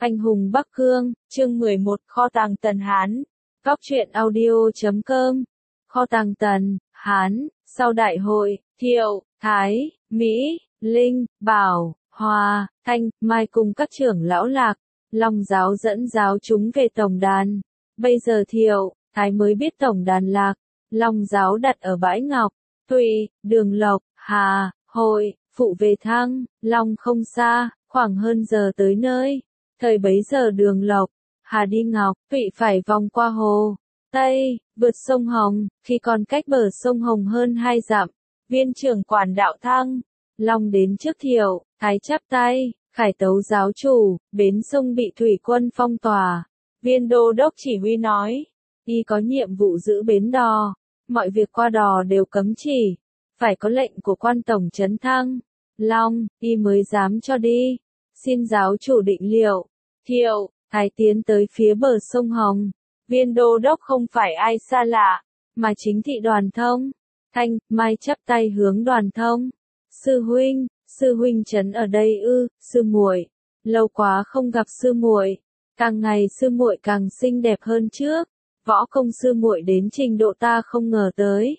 Anh hùng Bắc Cương, chương 11, kho tàng Tần Hán. Góc truyện audio.com. Kho tàng Tần, Hán, sau đại hội, Thiệu, Thái, Mỹ, Linh, Bảo, Hòa, Thanh, Mai cùng các trưởng lão Lạc, Long giáo dẫn giáo chúng về tổng đàn. Bây giờ Thiệu, Thái mới biết tổng đàn Lạc, Long giáo đặt ở bãi Ngọc, Thụy, Đường Lộc, Hà, Hội, phụ về Thăng, Long không xa, khoảng hơn giờ tới nơi. Thời bấy giờ Đường Lộc, Hà đi Ngọc, Thụy phải vòng qua hồ Tây, vượt sông Hồng, khi còn cách bờ sông Hồng hơn 2 dặm, viên trưởng quản đạo Thăng, Long đến trước Thiệu, Thái chắp tay, khải tấu giáo chủ, bến sông bị thủy quân phong tỏa. Viên đô đốc chỉ huy nói, y có nhiệm vụ giữ bến đò, mọi việc qua đò đều cấm chỉ, phải có lệnh của quan tổng trấn Thăng, Long, y mới dám cho đi. Xin giáo chủ định liệu. Thiệu, Thái tiến tới phía bờ sông Hồng. Viên đô đốc không phải ai xa lạ, mà chính thị Đoàn Thông. Thanh, Mai chắp tay hướng Đoàn Thông. Sư huynh trấn ở đây ư? Sư muội, lâu quá không gặp sư muội, càng ngày sư muội càng xinh đẹp hơn trước. Võ công sư muội đến trình độ ta không ngờ tới.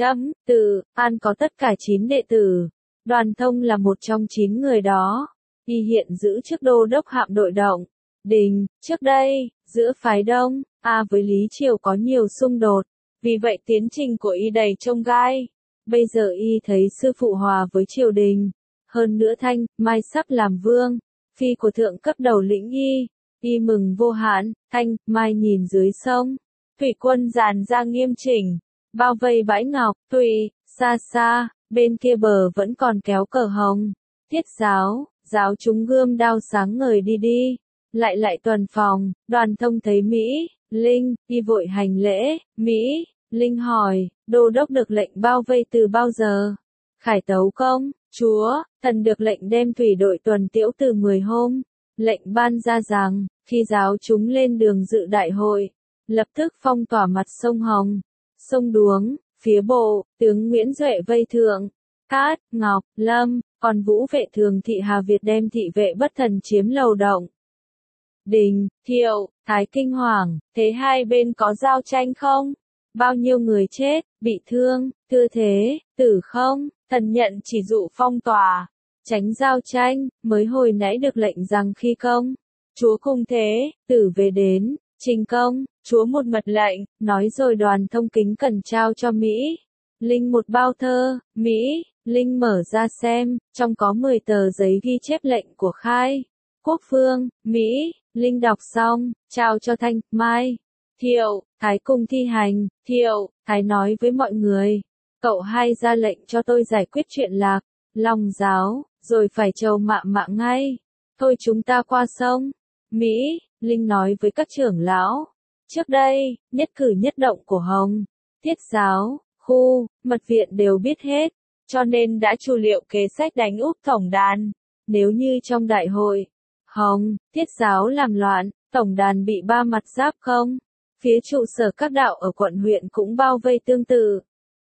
Từ An có tất cả 9 đệ tử. Đoàn Thông là một trong 9 người đó. Y hiện giữ chức đô đốc hạm đội động Đình. Trước đây, giữa phái Đông, với Lý Triều có nhiều xung đột, vì vậy tiến trình của y đầy chông gai. Bây giờ y thấy sư phụ hòa với triều đình. Hơn nữa Thanh, Mai sắp làm vương, phi của thượng cấp đầu lĩnh y mừng vô hạn. Thanh, Mai nhìn dưới sông, thủy quân dàn ra nghiêm chỉnh, bao vây bãi Ngọc, Thụy, xa xa, bên kia bờ vẫn còn kéo cờ hồng. Thiết giáo chúng gươm đao sáng ngời đi, lại tuần phòng. Đoàn Thông thấy Mỹ, Linh, y vội hành lễ. Mỹ, Linh hỏi, đô đốc được lệnh bao vây từ bao giờ? Khải tấu công, chúa, thần được lệnh đem thủy đội tuần tiễu từ 10 hôm. Lệnh ban ra rằng, khi giáo chúng lên đường dự đại hội, lập tức phong tỏa mặt sông Hồng, sông Đuống, phía bộ, tướng Nguyễn Duệ vây thượng, Cát, Ngọc, Lâm, còn Vũ vệ thường thị Hà Việt đem thị vệ bất thần chiếm lầu động Đình. Thiệu, Thái kinh hoàng, thế hai bên có giao tranh không? Bao nhiêu người chết, bị thương, thưa thế, tử không? Thần nhận chỉ dụ phong tỏa, tránh giao tranh, mới hồi nãy được lệnh rằng khi công chúa cùng thế, tử về đến, trình công chúa một mật lệnh, nói rồi Đoàn Thông kính cẩn trao cho Mỹ, Linh một bao thơ. Mỹ, Linh mở ra xem, trong có 10 tờ giấy ghi chép lệnh của Khai Quốc Phương. Mỹ, Linh đọc xong, trao cho Thanh, Mai. Thiệu, Thái cùng thi hành. Thiệu, Thái nói với mọi người, cậu hai ra lệnh cho tôi giải quyết chuyện Lạc, Long giáo, rồi phải trầu mạng ngay. Thôi chúng ta qua sông. Mỹ, Linh nói với các trưởng lão, trước đây, nhất cử nhất động của Hồng, Thiết giáo, khu, mật viện đều biết hết, cho nên đã chu liệu kế sách đánh úp tổng đàn. Nếu như trong đại hội, Hồng, Thiết giáo làm loạn, tổng đàn bị ba mặt giáp công, phía trụ sở các đạo ở quận huyện cũng bao vây tương tự.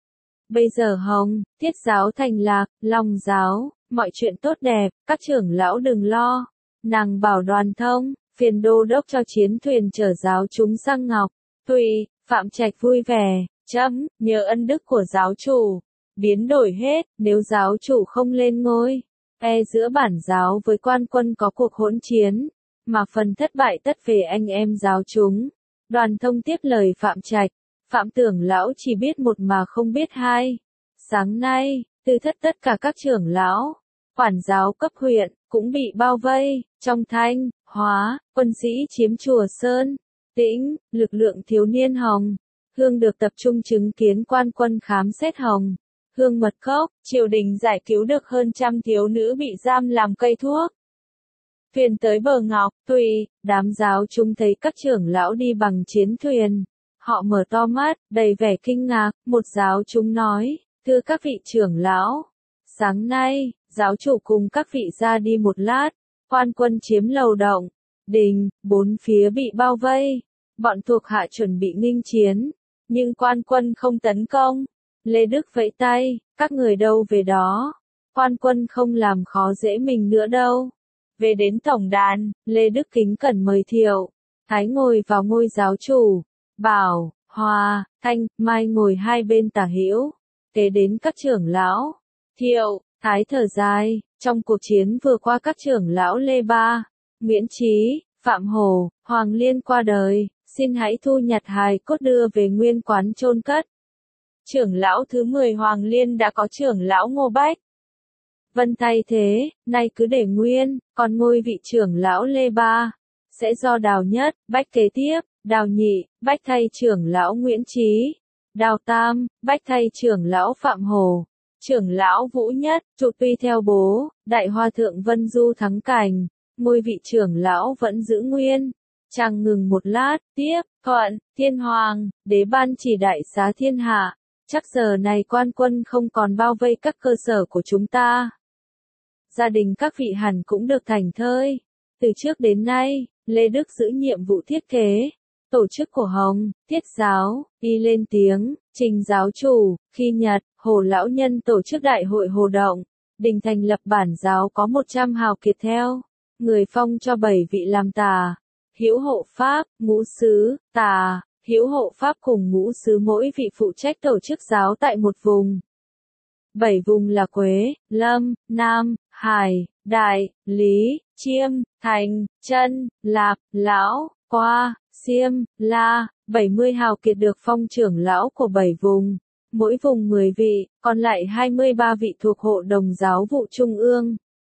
Bây giờ Hồng, Thiết giáo thành Lạc, Long giáo, mọi chuyện tốt đẹp, các trưởng lão đừng lo. Nàng bảo Đoàn Thông, phiền đô đốc cho chiến thuyền chở giáo chúng sang Ngọc, Thụy, Phạm Trạch vui vẻ. Nhờ ân đức của giáo chủ, biến đổi hết, nếu giáo chủ không lên ngôi, giữa bản giáo với quan quân có cuộc hỗn chiến, mà phần thất bại tất về anh em giáo chúng. Đoàn Thông tiếp lời Phạm Trạch, Phạm trưởng lão chỉ biết một mà không biết hai. Sáng nay, từ tất cả các trưởng lão, quản giáo cấp huyện, cũng bị bao vây, trong Thanh, Hóa, quân sĩ chiếm chùa Sơn, Tĩnh, lực lượng thiếu niên Hồng. Hương được tập trung chứng kiến quan quân khám xét Hồng, Hương mật cốc, triều đình giải cứu được hơn 100 thiếu nữ bị giam làm cây thuốc. Thuyền tới bờ Ngọc, Thụy, đám giáo chúng thấy các trưởng lão đi bằng chiến thuyền. Họ mở to mắt, đầy vẻ kinh ngạc, một giáo chúng nói, thưa các vị trưởng lão, sáng nay, giáo chủ cùng các vị ra đi một lát, quan quân chiếm lầu động Đình, 4 phía bị bao vây, bọn thuộc hạ chuẩn bị nghênh chiến. Nhưng quan quân không tấn công. Lê Đức vẫy tay, các người đâu về đó. Quan quân không làm khó dễ mình nữa đâu. Về đến tổng đàn, Lê Đức kính cẩn mời Thiệu, Thái ngồi vào ngôi giáo chủ, Bảo, Hòa, Thanh, Mai ngồi hai bên tả hữu, kế đến các trưởng lão. Thiệu, Thái thở dài, trong cuộc chiến vừa qua các trưởng lão Lê Ba, Nguyễn Chí, Phạm Hổ, Hoàng Liên qua đời, xin hãy thu nhặt hài cốt đưa về nguyên quán chôn cất. Trưởng lão thứ 10 Hoàng Liên đã có trưởng lão Ngô Bách Vân thay thế, nay cứ để nguyên, còn ngôi vị trưởng lão Lê Ba sẽ do Đào Nhất, Bách kế tiếp, Đào Nhị, Bách thay trưởng lão Nguyễn Chí, Đào Tam, Bách thay trưởng lão Phạm Hổ, trưởng lão Vũ Nhất, trụ tuy theo bố, Đại Hòa Thượng Vân Du Thắng Cảnh, ngôi vị trưởng lão vẫn giữ nguyên. Chàng ngừng một lát, tiếp, Thuận, Thiên Hoàng, đế ban chỉ đại xá thiên hạ, chắc giờ này quan quân không còn bao vây các cơ sở của chúng ta. Gia đình các vị hẳn cũng được thảnh thơi. Từ trước đến nay, Lê Đức giữ nhiệm vụ thiết kế, tổ chức của Hồng, Thiết giáo, y lên tiếng, trình giáo chủ, khi Nhật, Hồ Lão Nhân tổ chức đại hội Hồ Động, đình thành lập bản giáo có 100 hào kiệt theo, người phong cho 7 vị làm tà, hữu hộ pháp, ngũ sứ, tà, hữu hộ pháp cùng ngũ sứ mỗi vị phụ trách tổ chức giáo tại một vùng. 7 vùng là Quế, Lâm, Nam, Hải, Đại, Lý, Chiêm, Thành, Chân, Lạp, Lão, Qua, Xiêm, La, 70 hào kiệt được phong trưởng lão của 7 vùng, mỗi vùng 10 vị, còn lại 23 vị thuộc hộ đồng giáo vụ trung ương.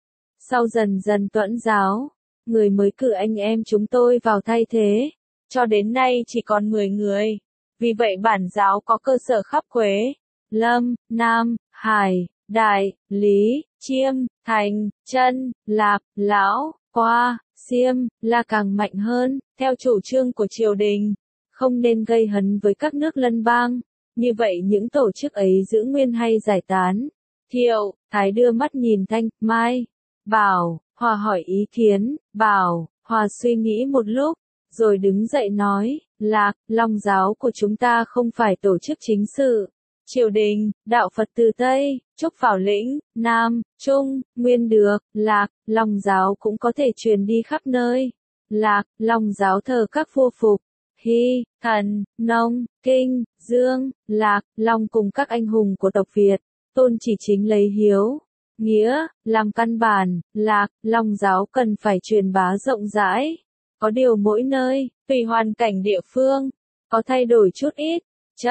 Sau dần dần tuẫn giáo, người mới cử anh em chúng tôi vào thay thế, cho đến nay chỉ còn 10 người. Vì vậy bản giáo có cơ sở khắp Quế, Lâm, Nam, Hải, Đại, Lý, Chiêm, Thành, Chân, Lạp, Lão, Qua, Xiêm, La càng mạnh hơn, theo chủ trương của triều đình, không nên gây hấn với các nước lân bang, như vậy những tổ chức ấy giữ nguyên hay giải tán. Thiệu, Thái đưa mắt nhìn Thanh, Mai, Bảo, Hòa hỏi ý kiến, Bảo, Hòa suy nghĩ một lúc, rồi đứng dậy nói, Lạc, Long giáo của chúng ta không phải tổ chức chính sự. Triều đình, đạo Phật từ Tây, Trúc vào lĩnh, Nam, Trung, Nguyên được, Lạc, Long giáo cũng có thể truyền đi khắp nơi. Lạc, Long giáo thờ các vua Phục, Hy, Thần, Nông, Kinh, Dương, Lạc, Long cùng các anh hùng của tộc Việt, tôn chỉ chính lấy hiếu, nghĩa, làm căn bản. Lạc, Long giáo cần phải truyền bá rộng rãi. Có điều mỗi nơi, tùy hoàn cảnh địa phương, có thay đổi chút ít.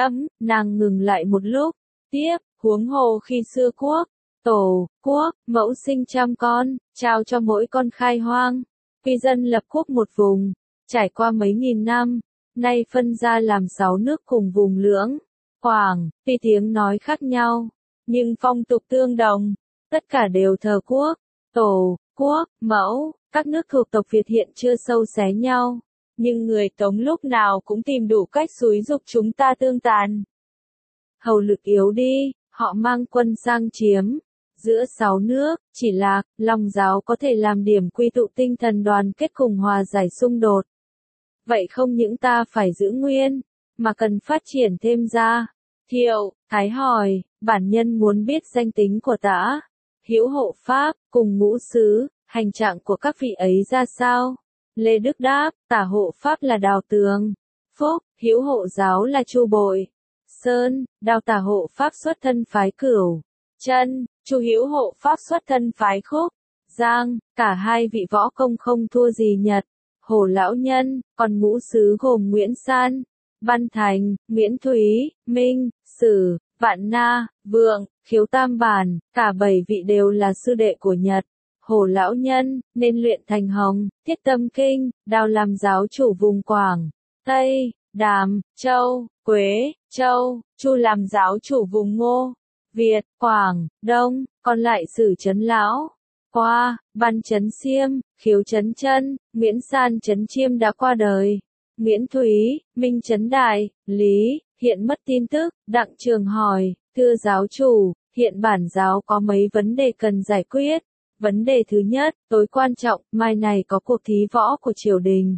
Nàng ngừng lại một lúc, tiếp, huống hồ khi xưa quốc, tổ, quốc, mẫu sinh trăm con, trao cho mỗi con khai hoang. Quy dân lập quốc một vùng, trải qua mấy nghìn năm, nay phân ra làm 6 nước cùng vùng lưỡng, Quảng, tuy tiếng nói khác nhau, nhưng phong tục tương đồng, tất cả đều thờ quốc, tổ, quốc, mẫu, các nước thuộc tộc Việt hiện chưa sâu xé nhau. Nhưng người Tống lúc nào cũng tìm đủ cách xúi giục chúng ta tương tàn. Hầu lực yếu đi, họ mang quân sang chiếm. Giữa 6 nước, chỉ Lạc, Long giáo có thể làm điểm quy tụ tinh thần đoàn kết cùng hòa giải xung đột. Vậy không những ta phải giữ nguyên, mà cần phát triển thêm ra. Thiệu, Thái hỏi, bản nhân muốn biết danh tính của Tả, hữu hộ pháp, cùng ngũ sứ, hành trạng của các vị ấy ra sao? Lê Đức đáp, Tả hộ pháp là Đào Tường, Phúc, hữu hộ giáo là Chu Bội, Sơn, Đào Tả hộ pháp xuất thân phái Cửu, Chân, Chu hữu hộ pháp xuất thân phái Khúc, Giang, cả hai vị võ công không thua gì Nhật, Hồ lão nhân, còn ngũ sứ gồm Nguyễn San, Văn Thành, Nguyễn Thúy, Minh, Sử, Vạn Na, Vượng, Khiếu Tam Bản, cả 7 vị đều là sư đệ của Nhật. Hồ lão nhân, nên luyện thành Hồng, Thiết Tâm Kinh, Đào làm giáo chủ vùng Quảng, Tây, Đàm, Châu, Quế, Châu, Chu làm giáo chủ vùng Ngô, Việt, Quảng, Đông, còn lại Sử Trấn Lão, Qua, Văn Trấn Xiêm, Khiếu Trấn Chân, Nguyễn San Trấn Chiêm đã qua đời, Nguyễn Thúy, Minh Trấn Đại, Lý, hiện mất tin tức. Đặng Trường hỏi, thưa giáo chủ, hiện bản giáo có mấy vấn đề cần giải quyết. Vấn đề thứ nhất, tối quan trọng, mai này có cuộc thí võ của triều đình.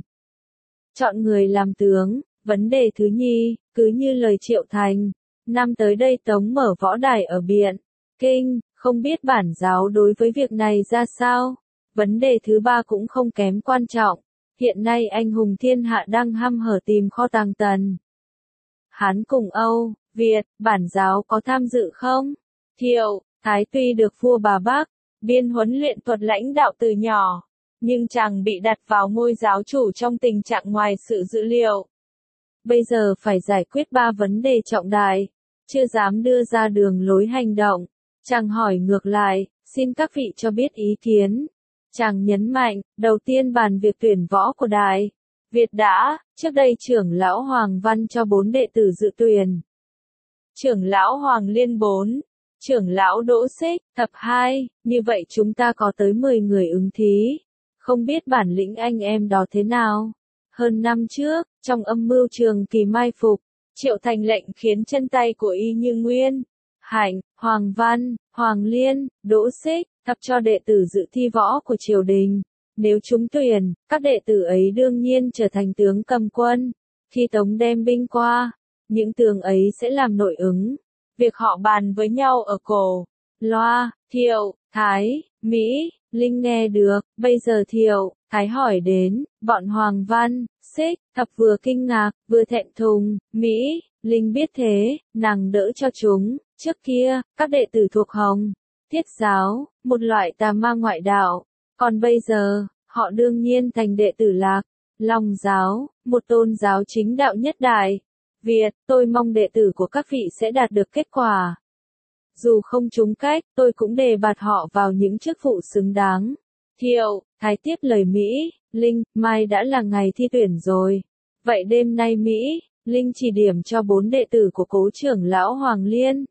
Chọn người làm tướng. Vấn đề thứ nhì, cứ như lời Triệu Thành, năm tới đây Tống mở võ đài ở Biện, Kinh, không biết bản giáo đối với việc này ra sao. Vấn đề thứ ba cũng không kém quan trọng. Hiện nay anh hùng thiên hạ đang hăm hở tìm kho tàng Tần, Hán cùng Âu, Việt, bản giáo có tham dự không? Thiệu, Thái tuy được vua Bà Bác, Biên huấn luyện thuật lãnh đạo từ nhỏ, nhưng chàng bị đặt vào ngôi giáo chủ trong tình trạng ngoài sự dự liệu. Bây giờ phải giải quyết 3 vấn đề trọng đại, chưa dám đưa ra đường lối hành động. Chàng hỏi ngược lại, xin các vị cho biết ý kiến. Chàng nhấn mạnh, đầu tiên bàn việc tuyển võ của Đại Việt đã, trước đây trưởng lão Hoàng Văn cho 4 đệ tử dự tuyển. Trưởng lão Hoàng Liên 4, trưởng lão Đỗ Xích, thập 2, như vậy chúng ta có tới 10 người ứng thí. Không biết bản lĩnh anh em đó thế nào? Hơn năm trước, trong âm mưu Trường Kỳ mai phục, Triệu Thành lệnh khiến chân tay của y như Nguyên, Hạnh, Hoàng Văn, Hoàng Liên, Đỗ Xích, thập cho đệ tử dự thi võ của triều đình. Nếu trúng tuyển, các đệ tử ấy đương nhiên trở thành tướng cầm quân. Khi Tống đem binh qua, những tướng ấy sẽ làm nội ứng. Việc họ bàn với nhau ở cổ loa, Thiệu, Thái, Mỹ, Linh nghe được. Bây giờ Thiệu, Thái hỏi đến, bọn Hoàng Văn, Xích, thập vừa kinh ngạc, vừa thẹn thùng. Mỹ, Linh biết thế, nàng đỡ cho chúng. Trước kia, các đệ tử thuộc Hồng Thiết giáo, một loại tà ma ngoại đạo. Còn bây giờ, họ đương nhiên thành đệ tử Lạc Long giáo, một tôn giáo chính đạo nhất Đại Việt. Tôi mong đệ tử của các vị sẽ đạt được kết quả. Dù không trúng cách, tôi cũng đề bạt họ vào những chức vụ xứng đáng. Thiệu, Thái tiếp lời Mỹ, Linh, mai đã là ngày thi tuyển rồi. Vậy đêm nay Mỹ, Linh chỉ điểm cho 4 đệ tử của cố trưởng lão Hoàng Liên.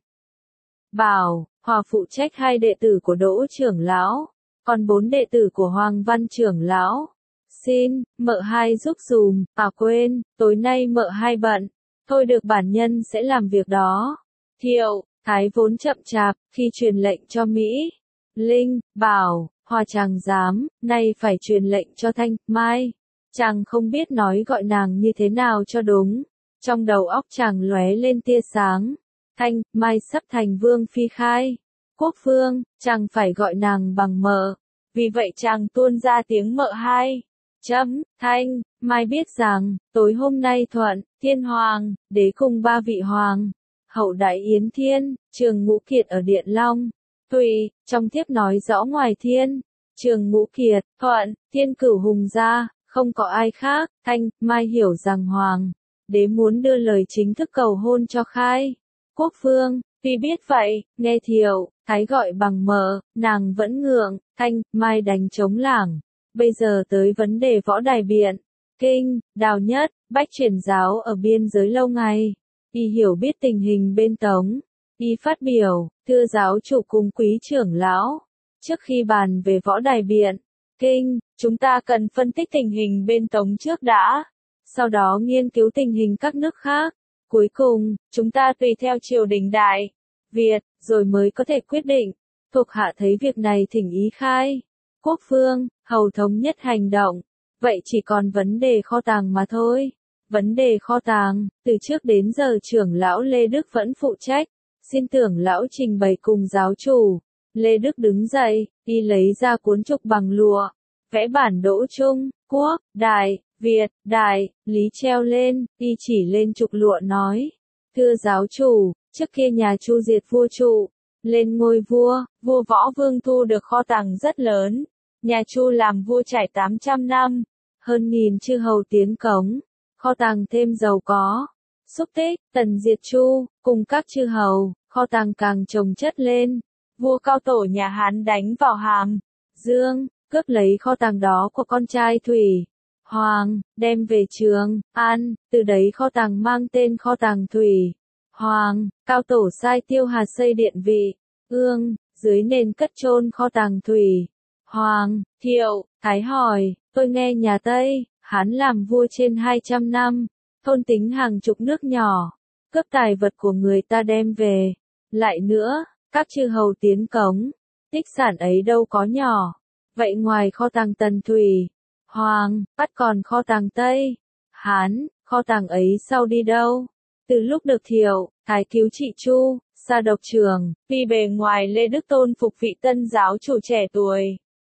Bảo, Hòa phụ trách 2 đệ tử của Đỗ trưởng lão, còn 4 đệ tử của Hoàng Văn trưởng lão. Xin, mợ hai giúp dùm, quên, tối nay mợ hai bận. Thôi được bản nhân sẽ làm việc đó. Thiệu, Thái vốn chậm chạp, khi truyền lệnh cho Mỹ, Linh, Bảo, Hòa chàng dám, nay phải truyền lệnh cho Thanh, Mai. Chàng không biết nói gọi nàng như thế nào cho đúng. Trong đầu óc chàng lóe lên tia sáng. Thanh, Mai sắp thành vương phi khai. Quốc vương, chàng phải gọi nàng bằng mợ. Vì vậy chàng tuôn ra tiếng mợ hai. Thanh, Mai biết rằng, tối hôm nay Thuận, Thiên Hoàng, đế cùng 3 vị hoàng, hậu đại Yến Thiên, Trường Ngũ Kiệt ở Điện Long. Tùy, trong thiếp nói rõ ngoài Thiên, Trường Ngũ Kiệt, Thuận, Thiên Cửu Hùng ra, không có ai khác. Thanh, Mai hiểu rằng Hoàng đế muốn đưa lời chính thức cầu hôn cho Khai. Quốc vương, tuy biết vậy, nghe Thiệu, Thái gọi bằng mợ, nàng vẫn ngượng. Thanh, Mai đánh trống lảng. Bây giờ tới vấn đề võ đài biện. Kinh, Đào Nhất, bách truyền giáo ở biên giới lâu ngày. Y hiểu biết tình hình bên Tống. Y phát biểu, thưa giáo chủ cùng quý trưởng lão. Trước khi bàn về võ đài biện, Kinh, chúng ta cần phân tích tình hình bên Tống trước đã. Sau đó nghiên cứu tình hình các nước khác. Cuối cùng, chúng ta tùy theo triều đình Đại Việt, rồi mới có thể quyết định. Thuộc hạ thấy việc này thỉnh ý Khai. Quốc vương, hầu thống nhất hành động. Vậy chỉ còn vấn đề kho tàng mà thôi. Vấn đề kho tàng, từ trước đến giờ trưởng lão Lê Đức vẫn phụ trách. Xin tưởng lão trình bày cùng giáo chủ. Lê Đức đứng dậy, y lấy ra cuốn trục bằng lụa. Vẽ bản Đỗ Trung, Quốc, Đại Việt, Đại Lý treo lên, y chỉ lên trục lụa nói. Thưa giáo chủ, trước kia nhà Chu diệt vua Trụ. Lên ngôi vua, vua Võ Vương thu được kho tàng rất lớn. Nhà Chu làm vua trải 800 năm. Hơn 1000 chư hầu tiến cống. Kho tàng thêm giàu có. Xúc tích, Tần diệt Chu, cùng các chư hầu, kho tàng càng chồng chất lên. Vua Cao Tổ nhà Hán đánh vào Hàm Dương, cướp lấy kho tàng đó của con trai Thủy Hoàng, đem về Trường An, từ đấy kho tàng mang tên kho tàng Thủy Hoàng. Cao Tổ sai Tiêu Hà xây điện vị Ương, dưới nền cất chôn kho tàng Thủy Hoàng. Thiệu, Thái hỏi, tôi nghe nhà Tây Hán làm vua trên 200 năm, thôn tính hàng chục nước nhỏ, cướp tài vật của người ta đem về. Lại nữa, các chư hầu tiến cống, tích sản ấy đâu có nhỏ. Vậy ngoài kho tàng Tần Thủy Hoàng, bắt còn kho tàng Tây Hán, kho tàng ấy sau đi đâu? Từ lúc được Thiệu, Thái cứu trị Chu, xa độc trường, vì bề ngoài Lê Đức Tôn phục vị tân giáo chủ trẻ tuổi.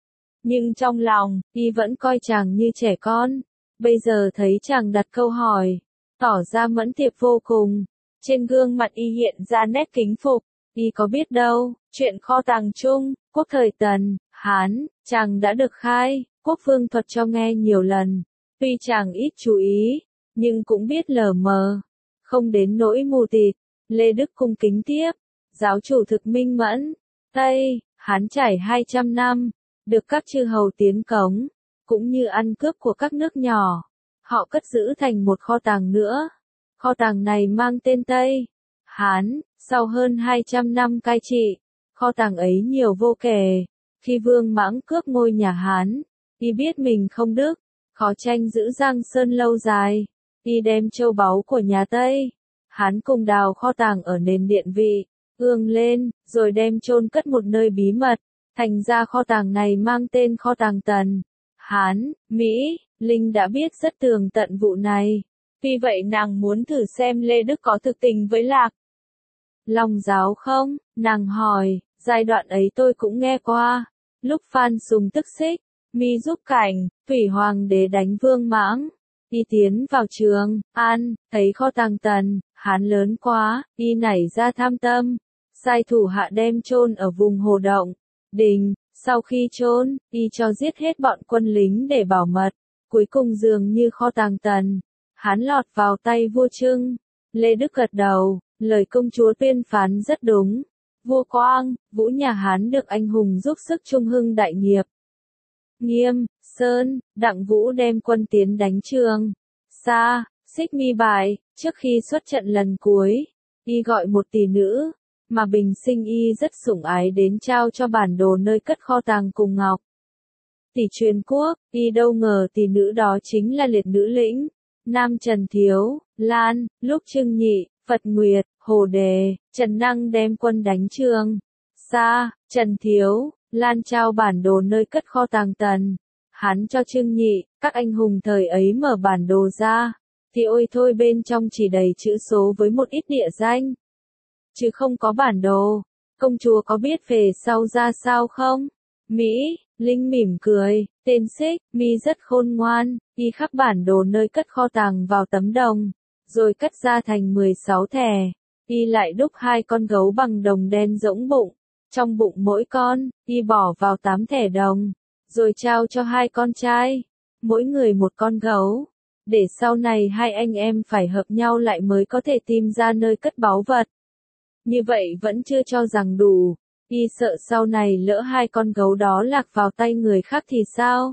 Nhưng trong lòng, y vẫn coi chàng như trẻ con. Bây giờ thấy chàng đặt câu hỏi, tỏ ra mẫn tiệp vô cùng. Trên gương mặt y hiện ra nét kính phục. Y có biết đâu, chuyện kho tàng chung, quốc thời Tần, Hán, chàng đã được khai, quốc vương thuật cho nghe nhiều lần. Tuy chàng ít chú ý, nhưng cũng biết lờ mờ. Không đến nỗi mù tịt. Lê Đức cung kính tiếp. Giáo chủ thực minh mẫn. Tây, Hán trải 200 năm. Được các chư hầu tiến cống. Cũng như ăn cướp của các nước nhỏ. Họ cất giữ thành một kho tàng nữa. Kho tàng này mang tên Tây, Hán. Sau hơn 200 năm cai trị, kho tàng ấy nhiều vô kể. Khi Vương Mãng cướp ngôi nhà Hán, y biết mình không đức, khó tranh giữ Giang Sơn lâu dài. Y đem châu báu của nhà Tây, Hán cùng đào kho tàng ở nền điện vị, ương lên, rồi đem chôn cất một nơi bí mật. Thành ra kho tàng này mang tên kho tàng Tần, Hán, Mỹ. Linh đã biết rất tường tận vụ này. Vì vậy nàng muốn thử xem Lê Đức có thực tình với Lạc Long giáo không? Nàng hỏi, giai đoạn ấy tôi cũng nghe qua. Lúc Phan Sùng tức xích, mi giúp cảnh, Thủy Hoàng đế đánh Vương Mãng. Y tiến vào Trường An, thấy kho tàng Tần, Hán lớn quá, y nảy ra tham tâm. Sai thủ hạ đem chôn ở vùng Hồ Động, Đình. Sau khi chôn, y cho giết hết bọn quân lính để bảo mật. Cuối cùng dường như kho tàng Tần, Hán lọt vào tay vua Trưng. Lê Đức gật đầu, lời công chúa tuyên phán rất đúng. Vua Quang, Vũ nhà Hán được anh hùng giúp sức trung hưng đại nghiệp. Nghiêm, Sơn, Đặng Vũ đem quân tiến đánh Trường Sa, Xích Mi bại. Trước khi xuất trận lần cuối, y gọi một tỷ nữ, mà bình sinh y rất sủng ái đến trao cho bản đồ nơi cất kho tàng cùng ngọc. Tỷ truyền quốc, y đâu ngờ tỷ nữ đó chính là liệt nữ lĩnh, Nam Trần Thiếu, Lan. Lúc Trưng Nhị, Phật Nguyệt, Hồ Đề, Trần Năng đem quân đánh Trường Sa, Trần Thiếu, Lan trao bản đồ nơi cất kho tàng Tần, Hán cho Trưng Nhị. Các anh hùng thời ấy mở bản đồ ra, thì ôi thôi bên trong chỉ đầy chữ số với một ít địa danh, chứ không có bản đồ. Công chúa có biết về sau ra sao không? Mỹ, Linh mỉm cười, tên Xích Mi rất khôn ngoan, y khắc bản đồ nơi cất kho tàng vào tấm đồng, rồi cắt ra thành 16 thẻ. Y lại đúc 2 con gấu bằng đồng đen rỗng bụng, trong bụng mỗi con, y bỏ vào 8 thẻ đồng, rồi trao cho 2 con trai, mỗi người một con gấu, để sau này hai anh em phải hợp nhau lại mới có thể tìm ra nơi cất báu vật. Như vậy vẫn chưa cho rằng đủ. Y sợ sau này lỡ 2 con gấu đó lạc vào tay người khác thì sao?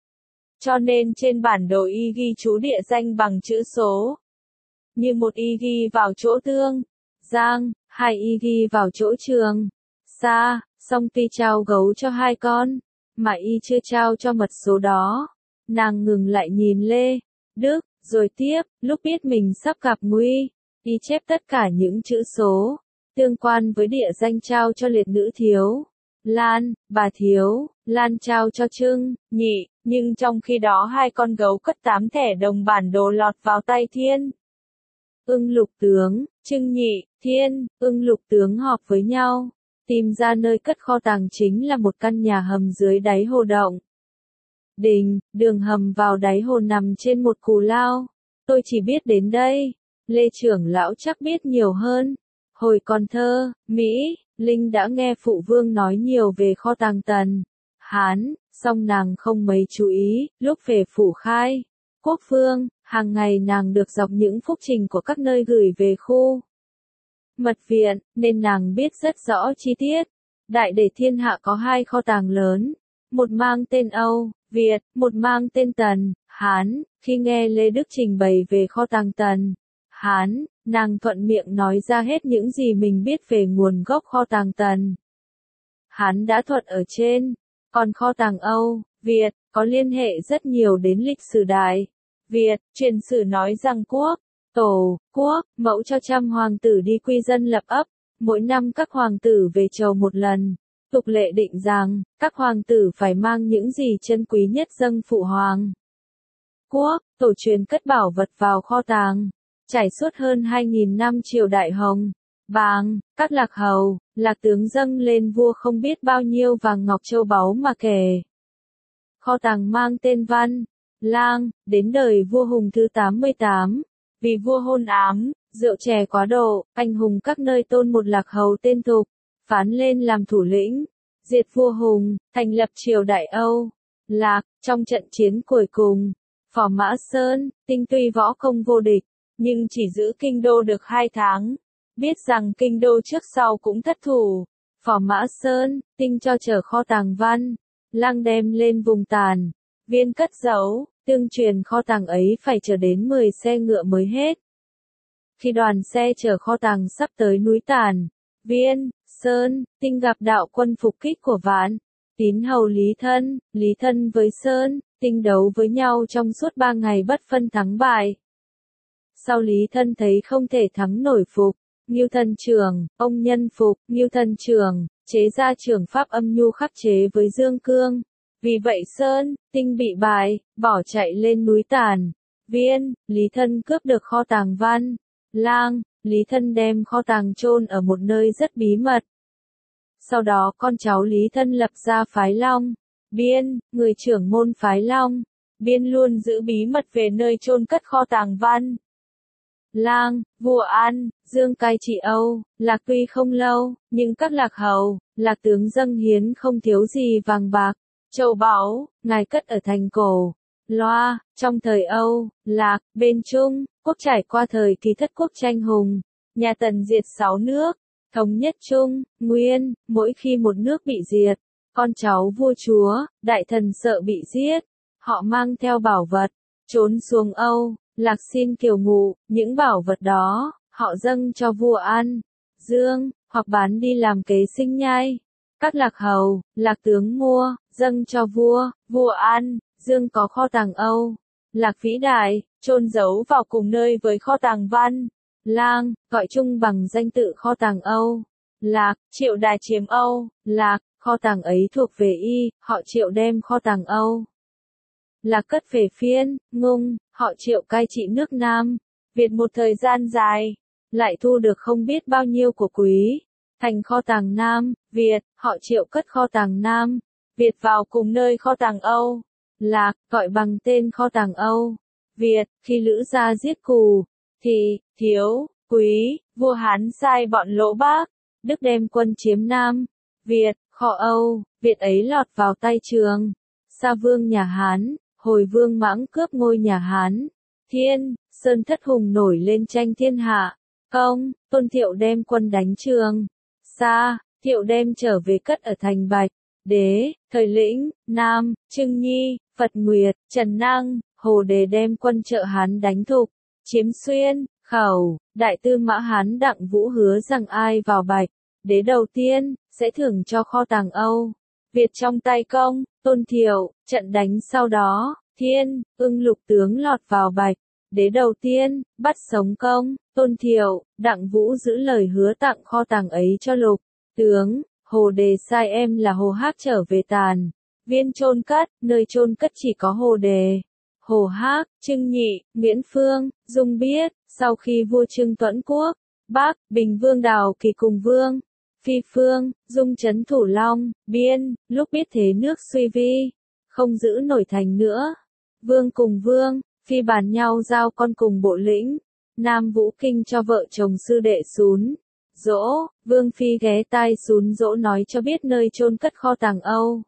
Cho nên trên bản đồ y ghi chú địa danh bằng chữ số. Như một y ghi vào chỗ Tương Giang, 2 y ghi vào chỗ Trường Sa. Song tuy trao gấu cho 2 con, mà y chưa trao cho mật số đó. Nàng ngừng lại nhìn Lê Đức, rồi tiếp, lúc biết mình sắp gặp nguy, y chép tất cả những chữ số tương quan với địa danh trao cho liệt nữ Thiếu Lan, bà Thiếu Lan trao cho Trưng Nhị. Nhưng trong khi đó 2 con gấu cất 8 thẻ đồng bản đồ lọt vào tay Thiên Ưng lục tướng. Trưng Nhị, Thiên Ưng lục tướng họp với nhau, tìm ra nơi cất kho tàng chính là một căn nhà hầm dưới đáy hồ Động Đình. Đường hầm vào đáy hồ nằm trên một cù lao. Tôi chỉ biết đến đây, Lê trưởng lão chắc biết nhiều hơn. Hồi còn thơ, Mỹ, Linh đã nghe phụ vương nói nhiều về kho tàng Tần, Hán, song nàng không mấy chú ý. Lúc về phủ khai quốc vương, hàng ngày nàng được đọc những phúc trình của các nơi gửi về khu mật viện, nên nàng biết rất rõ chi tiết. Đại để thiên hạ có 2 kho tàng lớn, một mang tên Âu Việt, một mang tên Tần Hán. Khi nghe Lê Đức trình bày về kho tàng Tần Hán, nàng thuận miệng nói ra hết những gì mình biết về nguồn gốc kho tàng Tần Hán đã thuật ở trên. Còn kho tàng Âu Việt có liên hệ rất nhiều đến lịch sử Đại Việt. Truyền sử nói rằng quốc tổ, quốc mẫu cho trăm hoàng tử đi quy dân lập ấp, mỗi năm các hoàng tử về chầu một lần. Tục lệ định rằng, các hoàng tử phải mang những gì chân quý nhất dâng phụ hoàng. Quốc tổ truyền cất bảo vật vào kho tàng. Trải suốt hơn 2.000 năm triều Đại Hồng, Bàng, các lạc hầu, lạc tướng dâng lên vua không biết bao nhiêu vàng ngọc châu báu mà kể. kho tàng mang tên Văn Lang, đến đời vua Hùng thứ 88. Vì vua hôn ám, rượu chè quá độ, anh hùng các nơi tôn một Lạc Hầu tên Thục, phán lên làm thủ lĩnh, diệt vua Hùng, thành lập triều Đại Âu. Lạc, trong trận chiến cuối cùng, Phò Mã Sơn, Tinh tuy võ công vô địch, nhưng chỉ giữ kinh đô được 2 tháng. Biết rằng kinh đô trước sau cũng thất thủ, Phò Mã Sơn, Tinh cho chở kho tàng Văn Lang đem lên vùng Tàn Viên cất giấu, tương truyền kho tàng ấy phải chở đến 10 xe ngựa mới hết. Khi đoàn xe chở kho tàng sắp tới núi Tàn Viên, Sơn, Tinh gặp đạo quân phục kích của Vạn Tín hầu Lý Thân với Sơn, Tinh đấu với nhau trong suốt 3 ngày bất phân thắng bại. Sau Lý Thân thấy không thể thắng nổi phục, Ngưu Thân Trường, ông nhân phục, Ngưu Thân Trường, chế ra trường pháp âm nhu khắc chế với Dương Cương. Vì vậy Sơn, Tinh bị bại, bỏ chạy lên núi Tàn Viên, Lý Thân cướp được kho tàng Văn Lang, Lý Thân đem kho tàng chôn ở một nơi rất bí mật. Sau đó con cháu Lý Thân lập ra phái Long Biên, người trưởng môn phái Long Biên luôn giữ bí mật về nơi chôn cất kho tàng Văn Lang. Vua An, Dương cai trị Âu, Lạc tuy không lâu, nhưng các Lạc hầu, Lạc tướng dâng hiến không thiếu gì vàng bạc, châu báu, ngài cất ở thành cổ Loa. Trong thời Âu, Lạc, bên Trung quốc trải qua thời kỳ thất quốc tranh hùng, nhà Tần diệt 6 nước, thống nhất Trung, Nguyên. Mỗi khi một nước bị diệt, con cháu vua chúa, đại thần sợ bị giết, họ mang theo bảo vật, trốn xuống Âu. Lạc xin kiều ngụ, những bảo vật đó, họ dâng cho vua An, Dương, hoặc bán đi làm kế sinh nhai. Các Lạc hầu, Lạc tướng mua, dâng cho vua An, Dương có kho tàng Âu. Lạc vĩ đại, chôn giấu vào cùng nơi với kho tàng Văn Lang, gọi chung bằng danh tự kho tàng Âu. Lạc, Triệu đài chiếm Âu. Lạc, kho tàng ấy thuộc về y, họ Triệu đem kho tàng Âu. Lạc cất về Phiên, Ngung, họ Triệu cai trị nước Nam Việt một thời gian dài, lại thu được không biết bao nhiêu của quý, thành kho tàng Nam Việt, họ Triệu cất kho tàng Nam Việt vào cùng nơi kho tàng Âu. Lạc, gọi bằng tên kho tàng Âu. Việt, khi Lữ gia giết Cù, thì, Thiếu, Quý, vua Hán sai bọn Lỗ Bác, Đức đem quân chiếm Nam Việt, kho Âu. Việt ấy lọt vào tay Trường Sa vương nhà Hán. Hồi Vương Mãng cướp ngôi nhà Hán, Thiên, Sơn thất hùng nổi lên tranh thiên hạ. Công, Tôn Thiệu đem quân đánh Trường Sa, Thiệu đem trở về cất ở thành Bạch Đế. Thời Lĩnh, Nam, Trưng Nhi, Phật Nguyệt, Trần Năng, Hồ Đề đem quân trợ Hán đánh Thục, chiếm Xuyên, Khẩu. Đại tư mã Hán Đặng Vũ hứa rằng ai vào Bạch Đế đầu tiên, sẽ thưởng cho kho tàng Âu. Việt trong tay Công, Tôn Thiệu. Trận đánh sau đó, Thiên, Ưng lục tướng lọt vào Bạch Đế đầu tiên, bắt sống Công, Tôn Thiệu. Đặng Vũ giữ lời hứa tặng kho tàng ấy cho lục tướng. Hồ Đề sai em là Hồ Hác trở về Tàn Viên chôn cất, nơi chôn cất chỉ có Hồ Đề, Hồ Hác, Trưng Nhị, Miễn Phương, Dung biết. Sau khi vua Trưng Tuẫn Quốc, Bắc, Bình Vương Đào Kỳ cùng Vương Phi Phương, Dung trấn thủ Long Biên, lúc biết thế nước suy vi, không giữ nổi thành nữa. Vương cùng Vương Phi bàn nhau giao con cùng bộ lĩnh Nam Vũ Kinh cho vợ chồng sư đệ Sún Dỗ. Vương Phi ghé tai Sún Dỗ nói cho biết nơi chôn cất kho tàng Âu.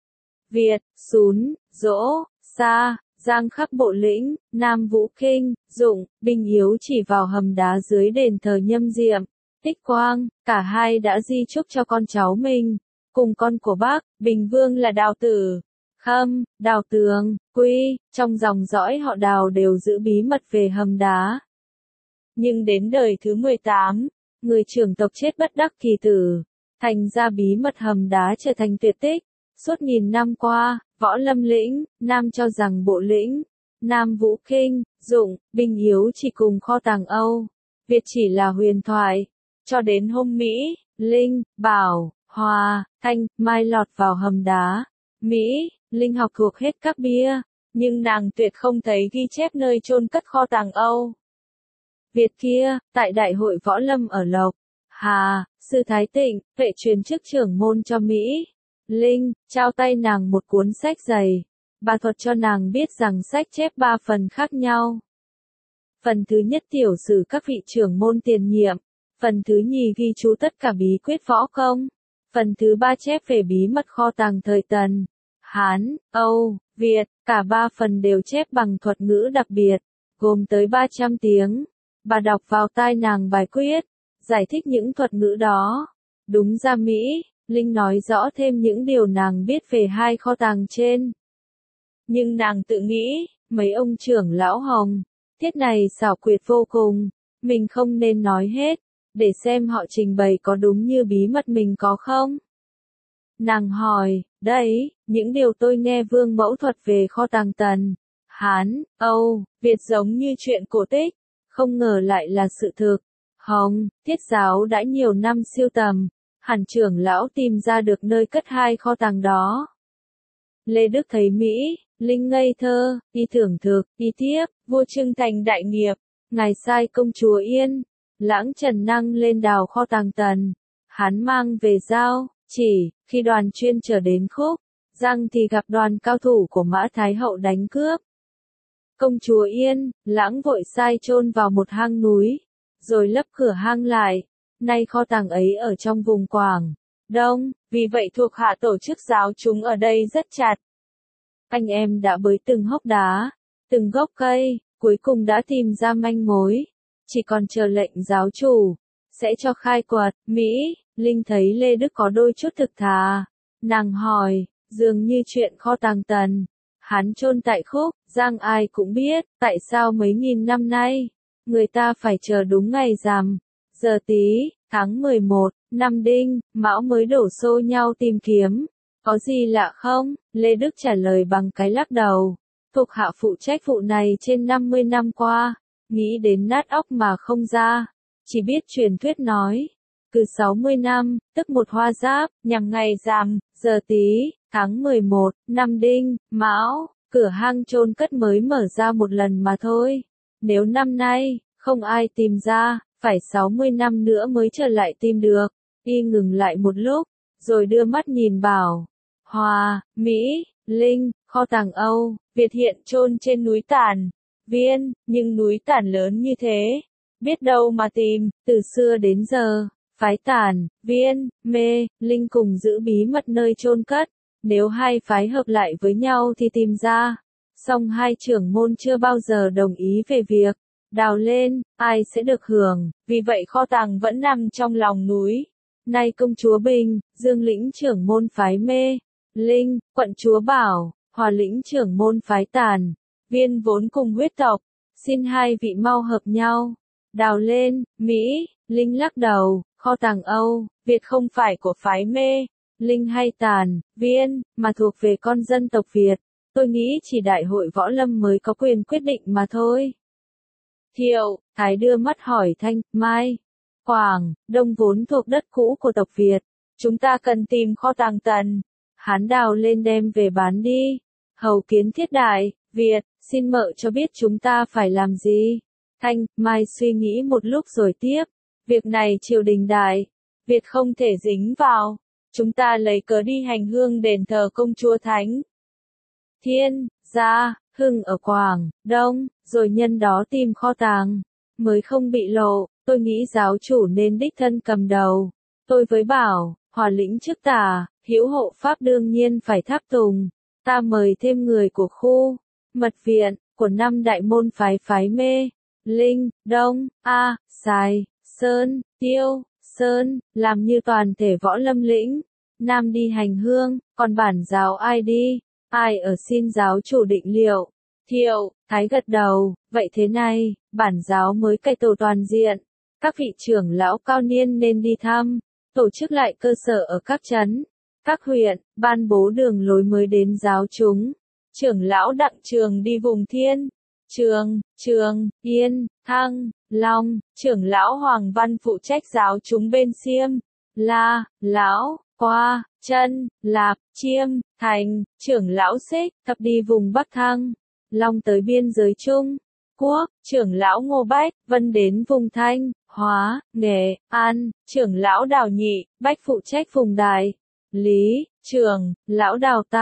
Việt, Sún Dỗ, Sa, Giang khắp bộ lĩnh, Nam Vũ Kinh, Dụng, Bình Yếu chỉ vào hầm đá dưới đền thờ Nhâm Diệm, Tích Quang. Cả hai đã di chúc cho con cháu mình, cùng con của bác, Bình Vương là Đào Tử, Khâm, Đào Tường, Quy. Trong dòng dõi họ Đào đều giữ bí mật về hầm đá. Nhưng đến đời thứ 18, người trưởng tộc chết bất đắc kỳ tử, thành ra bí mật hầm đá trở thành tuyệt tích. Suốt nghìn năm qua, Võ Lâm lĩnh, Nam cho rằng bộ lĩnh, Nam Vũ Kinh, Dụng, Bình Yếu chỉ cùng kho tàng Âu. Việt chỉ là huyền thoại. Cho đến hôm Mỹ, Linh, Bảo, Hòa, Thanh, Mai lọt vào hầm đá. Mỹ, Linh học thuộc hết các bia, nhưng nàng tuyệt không thấy ghi chép nơi chôn cất kho tàng Âu. Việt kia, tại Đại hội Võ Lâm ở Lộc Hà, Sư Thái Tịnh, vệ truyền chức trưởng môn cho Mỹ. Linh, trao tay nàng một cuốn sách dày, Bà thuật cho nàng biết rằng sách chép 3 phần khác nhau. Phần thứ nhất tiểu sử các vị trưởng môn tiền nhiệm. Phần thứ nhì ghi chú tất cả bí quyết võ công. Phần thứ ba chép về bí mật kho tàng thời Tần, Hán, Âu, Việt. Cả 3 phần đều chép bằng thuật ngữ đặc biệt, gồm tới 300 tiếng. Bà đọc vào tai nàng bài quyết, giải thích những thuật ngữ đó. Đúng ra Mỹ, Linh nói rõ thêm những điều nàng biết về 2 kho tàng trên. Nhưng nàng tự nghĩ, mấy ông trưởng lão Hồng, Thiết này xảo quyệt vô cùng, mình không nên nói hết, để xem họ trình bày có đúng như bí mật mình có không. Nàng hỏi, đấy, những điều tôi nghe Vương Mẫu thuật về kho tàng Tần, Hán, Âu, Việt giống như chuyện cổ tích, không ngờ lại là sự thực. Hồng, Thiết giáo đã nhiều năm siêu tầm, hẳn trưởng lão tìm ra được nơi cất 2 kho tàng đó. Lê Đức thấy Mỹ, Linh ngây thơ, y thưởng thực, y tiếp, vua Trưng thành đại nghiệp, ngài sai công chúa Yên, Lãng Trần Năng lên đào kho tàng Tần, Hán mang về giao, chỉ, khi đoàn chuyên trở đến Khúc, Giang thì gặp đoàn cao thủ của Mã Thái Hậu đánh cướp. Công chúa Yên, Lãng vội sai chôn vào một hang núi, rồi lấp cửa hang lại, nay kho tàng ấy ở trong vùng Quảng Đông, vì vậy thuộc hạ tổ chức giáo chúng ở đây rất chặt. Anh em đã bới từng hốc đá, từng gốc cây, cuối cùng đã tìm ra manh mối, chỉ còn chờ lệnh giáo chủ, sẽ cho khai quật. Mỹ, Linh thấy Lê Đức có đôi chút thực thà, nàng hỏi, dường như chuyện kho tàng Tần, Hán chôn tại Khúc, Giang ai cũng biết, tại sao mấy nghìn năm nay, người ta phải chờ đúng ngày rằm, giờ Tý, tháng 11, năm Đinh, Mão mới đổ xô nhau tìm kiếm. Có gì lạ không? Lê Đức trả lời bằng cái lắc đầu. Thuộc hạ phụ trách vụ này trên 50 năm qua, nghĩ đến nát óc mà không ra. Chỉ biết truyền thuyết nói, cứ 60 năm, tức một Hoa Giáp, nhằm ngày rằm, giờ Tý, tháng 11, năm Đinh, Mão, cửa hang chôn cất mới mở ra một lần mà thôi. Nếu năm nay, không ai tìm ra, phải 60 năm nữa mới trở lại tìm được. Y ngừng lại một lúc, rồi đưa mắt nhìn bảo. Hòa, Mỹ, Linh, kho tàng Âu, Việt hiện chôn trên núi Tản, Viên, nhưng núi Tản lớn như thế, biết đâu mà tìm, từ xưa đến giờ, phái Tản, Viên, Mê, Linh cùng giữ bí mật nơi chôn cất, nếu 2 phái hợp lại với nhau thì tìm ra, song 2 trưởng môn chưa bao giờ đồng ý về việc đào lên, ai sẽ được hưởng, vì vậy kho tàng vẫn nằm trong lòng núi. Nay công chúa Bình, Dương lĩnh trưởng môn phái Mê, Linh, quận chúa Bảo, Hòa lĩnh trưởng môn phái Tản, Viên vốn cùng huyết tộc, xin 2 vị mau hợp nhau, đào lên. Mỹ, Linh lắc đầu, kho tàng Âu, Việt không phải của phái Mê, Linh hay Tản, Viên, mà thuộc về con dân tộc Việt, tôi nghĩ chỉ đại hội võ lâm mới có quyền quyết định mà thôi. Thiệu, Thái đưa mắt hỏi Thanh, Mai, Quảng Đông vốn thuộc đất cũ của tộc Việt, chúng ta cần tìm kho tàng Tần, Hán đào lên đem về bán đi. Hầu kiến Thiết đại, Việt, xin mợ cho biết chúng ta phải làm gì. Thanh, Mai suy nghĩ một lúc rồi tiếp, việc này triều đình đại, Việt không thể dính vào, chúng ta lấy cớ đi hành hương đền thờ công chúa Thánh Thiên, Gia, Hưng ở Quảng Đông, rồi nhân đó tìm kho tàng, mới không bị lộ. Tôi nghĩ giáo chủ nên đích thân cầm đầu. Tôi với bảo, Hòa lĩnh trước tả, hữu hộ pháp đương nhiên phải tháp tùng. Ta mời thêm người của khu mật viện, của 5 đại môn phái Mê, Linh, Đông, A, Sài, Sơn, Tiêu, Sơn, làm như toàn thể võ lâm lĩnh. Nam đi hành hương, còn bản giáo ai đi? Ai ở xin giáo chủ định liệu? Thiệu, Thái gật đầu, vậy thế này, bản giáo mới cải tổ toàn diện. Các vị trưởng lão cao niên nên đi thăm, tổ chức lại cơ sở ở các trấn, các huyện, ban bố đường lối mới đến giáo chúng. Trưởng lão Đặng Trường đi vùng Thiên, Trường, Yên, Thăng, Long, trưởng lão Hoàng Văn phụ trách giáo chúng bên Xiêm, La, Lão, Qua, Chân, Lạp, Chiêm, Thành, trưởng lão Xích, Thập đi vùng Bắc Thăng, Long tới biên giới Trung Quốc, trưởng lão Ngô Bách, Vân đến vùng Thanh, Hóa, Nghệ, An, trưởng lão Đào Nhị, Bách phụ trách vùng Đại, Lý, trưởng, lão Đào Tam,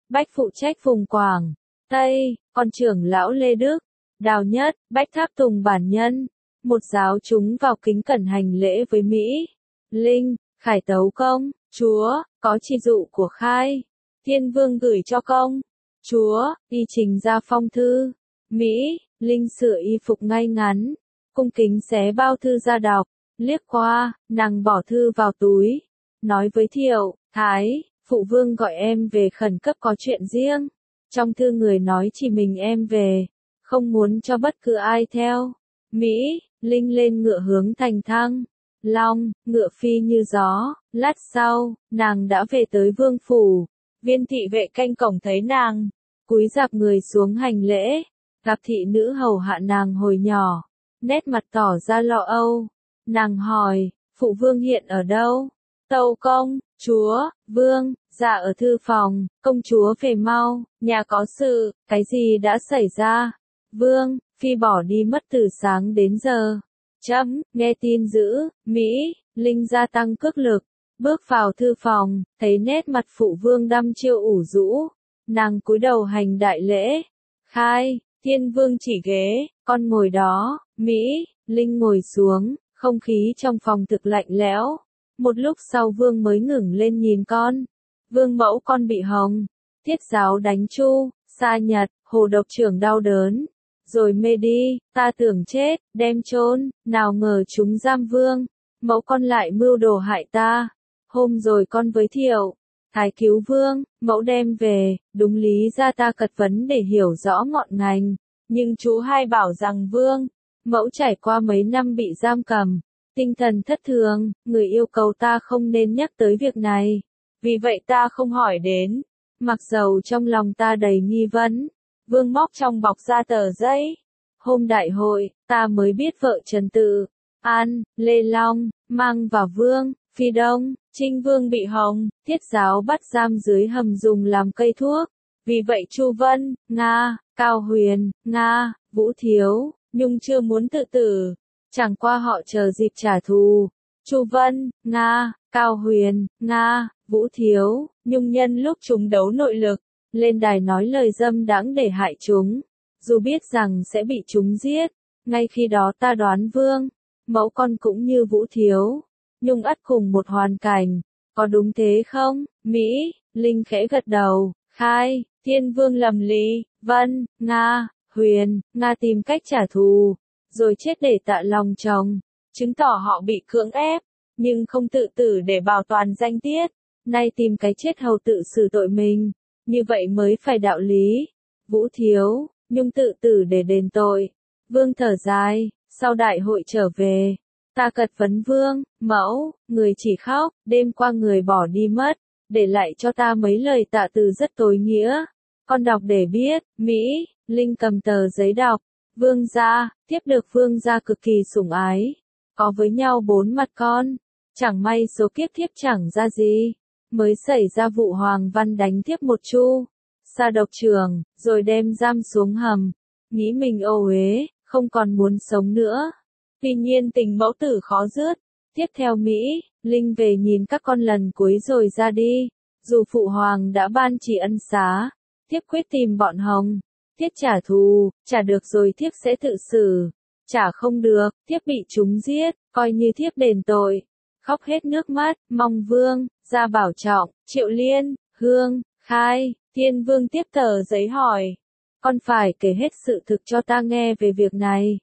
Bách phụ trách vùng Quảng Tây, con trưởng lão Lê Đức, Đào Nhất, Bách Tháp Tùng bản nhân. Một giáo chúng vào kính cẩn hành lễ với Mỹ. Linh, khải tấu công, chúa, có chỉ dụ của khai. Thiên vương gửi cho công, chúa, y trình ra phong thư. Mỹ, Linh sửa y phục ngay ngắn, cung kính xé bao thư ra đọc, liếc qua, nàng bỏ thư vào túi, nói với Thiệu, Thái, phụ vương gọi em về khẩn cấp có chuyện riêng. Trong thư người nói chỉ mình em về, không muốn cho bất cứ ai theo. Mỹ, Linh lên ngựa hướng thành Thăng Long, ngựa phi như gió, lát sau, nàng đã về tới vương phủ. Viên thị vệ canh cổng thấy nàng, cúi rạp người xuống hành lễ, gặp thị nữ hầu hạ nàng hồi nhỏ, nét mặt tỏ ra lo âu. Nàng hỏi, phụ vương hiện ở đâu? Tâu công, chúa, vương, dạ ở thư phòng, công chúa về mau, nhà có sự, cái gì đã xảy ra? Vương, phi bỏ đi mất từ sáng đến giờ. Chấm, nghe tin dữ, Mỹ, Linh gia tăng cước lực, bước vào thư phòng, thấy nét mặt phụ vương đăm chiêu ủ rũ, nàng cúi đầu hành đại lễ. Khai, thiên vương chỉ ghế, con ngồi đó. Mỹ, Linh ngồi xuống, không khí trong phòng thực lạnh lẽo. Một lúc sau vương mới ngẩng lên nhìn con. Vương mẫu con bị hồng, Tiết giáo đánh Chu, Sa Nhật, Hồ độc trưởng đau đớn, rồi mê đi, ta tưởng chết, đem chôn, nào ngờ chúng giam vương, mẫu con lại mưu đồ hại ta. Hôm rồi con với Thiệu Thái cứu vương, mẫu đem về, đúng lý ra ta cật vấn để hiểu rõ ngọn ngành, nhưng chú hai bảo rằng vương, mẫu trải qua mấy năm bị giam cầm, tinh thần thất thường, người yêu cầu ta không nên nhắc tới việc này, vì vậy ta không hỏi đến, mặc dầu trong lòng ta đầy nghi vấn. Vương móc trong bọc ra tờ giấy. Hôm đại hội, ta mới biết vợ Trần Tự, An, Lê Long, Mang và Vương, Phi Đông, Trinh Vương bị hồng, Tiết giáo bắt giam dưới hầm dùng làm cây thuốc. Vì vậy Chu Vân, Nga, Cao Huyền, Nga, Vũ Thiếu, Nhung chưa muốn tự tử. Chẳng qua họ chờ dịp trả thù. Chu Vân, Nga, Cao Huyền, Nga, Vũ Thiếu, Nhung nhân lúc chúng đấu nội lực, lên đài nói lời dâm đãng để hại chúng, dù biết rằng sẽ bị chúng giết. Ngay khi đó ta đoán vương, mẫu con cũng như Vũ Thiếu, Nhung ắt cùng một hoàn cảnh, có đúng thế không? Mỹ, Linh khẽ gật đầu. Khai, thiên vương lầm lý, Vân, Nga, Huyền, Nga tìm cách trả thù, rồi chết để tạ lòng chồng, chứng tỏ họ bị cưỡng ép, nhưng không tự tử để bảo toàn danh tiết, nay tìm cái chết hầu tự xử tội mình. Như vậy mới phải đạo lý. Vũ Thiếu, Nhung tự tử để đền tội. Vương thở dài, sau đại hội trở về, ta cật vấn vương, mẫu, người chỉ khóc, đêm qua người bỏ đi mất, để lại cho ta mấy lời tạ từ rất tối nghĩa. Con đọc để biết. Mỹ, Linh cầm tờ giấy đọc. Vương gia, tiếp được vương gia cực kỳ sủng ái, có với nhau 4 mặt con, chẳng may số kiếp thiếp chẳng ra gì. Mới xảy ra vụ Hoàng Văn đánh tiếp một Chu Sa độc trưởng, rồi đem giam xuống hầm, nghĩ mình ô uế, không còn muốn sống nữa. Tuy nhiên tình mẫu tử khó dứt. Tiếp theo Mỹ, Linh về nhìn các con lần cuối rồi ra đi. Dù phụ hoàng đã ban chỉ ân xá, thiếp quyết tìm bọn Hồng, thiếp trả thù, trả được rồi thiếp sẽ tự xử, trả không được, thiếp bị chúng giết, coi như thiếp đền tội. Khóc hết nước mắt, mong vương ra bảo trọng. Triệu Liên, Hương, Khai, Thiên Vương tiếp tờ giấy hỏi, con phải kể hết sự thực cho ta nghe về việc này.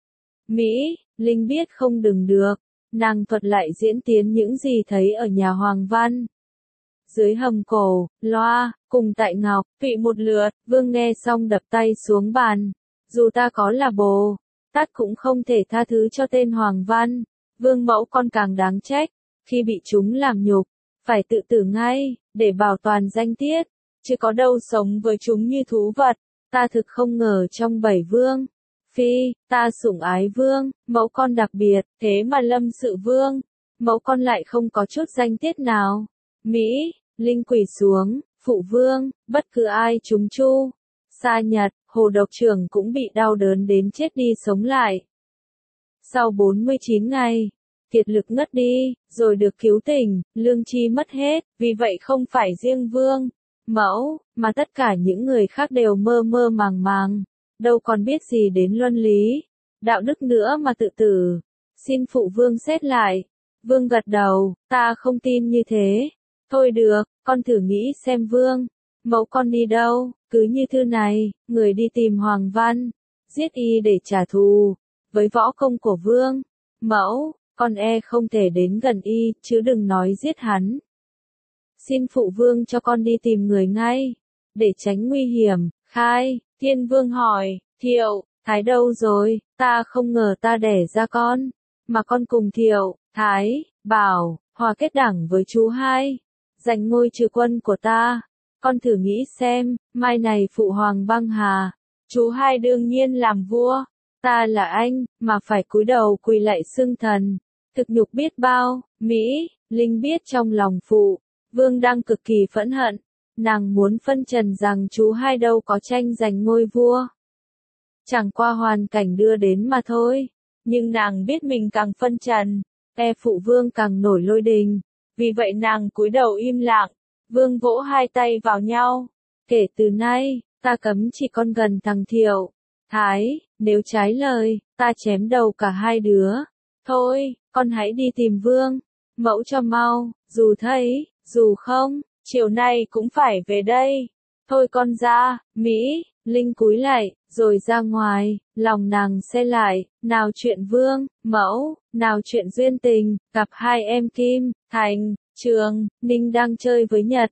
Mỹ, Linh biết không đừng được, nàng thuật lại diễn tiến những gì thấy ở nhà Hoàng Văn. Dưới hầm cổ, loa, cùng tại ngọc, vị một lượt, vương nghe xong đập tay xuống bàn. Dù ta có là bồ tát cũng không thể tha thứ cho tên Hoàng Văn. Vương mẫu con càng đáng trách, khi bị chúng làm nhục, phải tự tử ngay, để bảo toàn danh tiết, chứ có đâu sống với chúng như thú vật. Ta thực không ngờ trong 7 vương phi, ta sủng ái vương, mẫu con đặc biệt, thế mà lâm sự vương, mẫu con lại không có chút danh tiết nào. Mỹ, Linh quỳ xuống, phụ vương, bất cứ ai trúng Chu Sa Nhật, Hồ độc trưởng cũng bị đau đớn đến chết đi sống lại. Sau 49 ngày, kiệt lực ngất đi, rồi được cứu tỉnh, lương tri mất hết, vì vậy không phải riêng vương, mẫu, mà tất cả những người khác đều mơ mơ màng màng, đâu còn biết gì đến luân lý, đạo đức nữa mà tự tử. Xin phụ vương xét lại. Vương gật đầu, ta không tin như thế. Thôi được, con thử nghĩ xem vương. Mẫu con đi đâu, cứ như thư này, người đi tìm Hoàng Văn, giết y để trả thù, với võ công của vương. Mẫu, con không thể đến gần y, chứ đừng nói giết hắn. Xin phụ vương cho con đi tìm người ngay, để tránh nguy hiểm. Khai, Thiên Vương hỏi, Thiệu, Thái đâu rồi, ta không ngờ ta đẻ ra con, mà con cùng Thiệu, Thái, Bảo, hòa kết đảng với chú hai, giành ngôi trừ quân của ta. Con thử nghĩ xem, mai này phụ hoàng băng hà, chú hai đương nhiên làm vua, ta là anh, mà phải cúi đầu quỳ lạy xưng thần, thực nhục biết bao. Mỹ, Linh biết trong lòng phụ vương đang cực kỳ phẫn hận, nàng muốn phân trần rằng chú hai đâu có tranh giành ngôi vua. Chẳng qua hoàn cảnh đưa đến mà thôi, nhưng nàng biết mình càng phân trần, phụ vương càng nổi lôi đình, vì vậy nàng cúi đầu im lặng. Vương vỗ hai tay vào nhau, kể từ nay, ta cấm chỉ con gần thằng Thiệu, Thái, nếu trái lời, ta chém đầu cả hai đứa. Thôi, con hãy đi tìm vương, mẫu cho mau, dù thấy, dù không, chiều nay cũng phải về đây. Thôi con ra. Mỹ, Linh cúi lại, rồi ra ngoài, lòng nàng se lại, nào chuyện vương, mẫu, nào chuyện duyên tình, gặp hai em Kim, Thành, Trường, Ninh đang chơi với Nhật,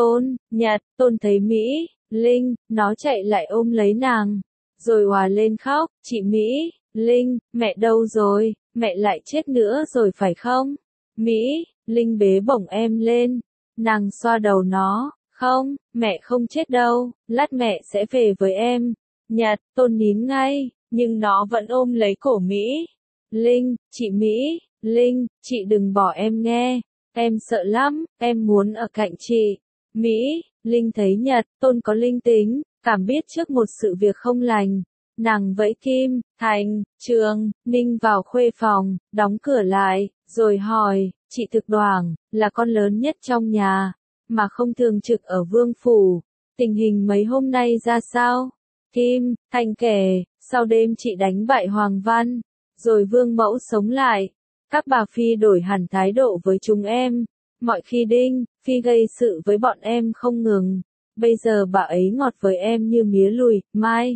Tôn thấy Mỹ, Linh, nó chạy lại ôm lấy nàng, rồi òa lên khóc. Chị Mỹ, Linh, mẹ đâu rồi, mẹ lại chết nữa rồi phải không? Mỹ, Linh bế bổng em lên, nàng xoa đầu nó, không, mẹ không chết đâu, lát mẹ sẽ về với em. Nhật, Tôn nín ngay, nhưng nó vẫn ôm lấy cổ Mỹ. Linh, chị Mỹ, Linh, chị đừng bỏ em nghe, em sợ lắm, em muốn ở cạnh chị. Mỹ, Linh thấy Nhật, Tôn có linh tính, cảm biết trước một sự việc không lành. Nàng vẫy Kim, Thành, Trường, Ninh vào khuê phòng, đóng cửa lại, rồi hỏi, chị Thực Đoảng, là con lớn nhất trong nhà, mà không thường trực ở vương phủ, tình hình mấy hôm nay ra sao? Kim, Thành kể, sau đêm chị đánh bại Hoàng Văn, rồi vương mẫu sống lại, các bà phi đổi hẳn thái độ với chúng em, mọi khi Đinh, phi gây sự với bọn em không ngừng, bây giờ bà ấy ngọt với em như mía lùi, mai.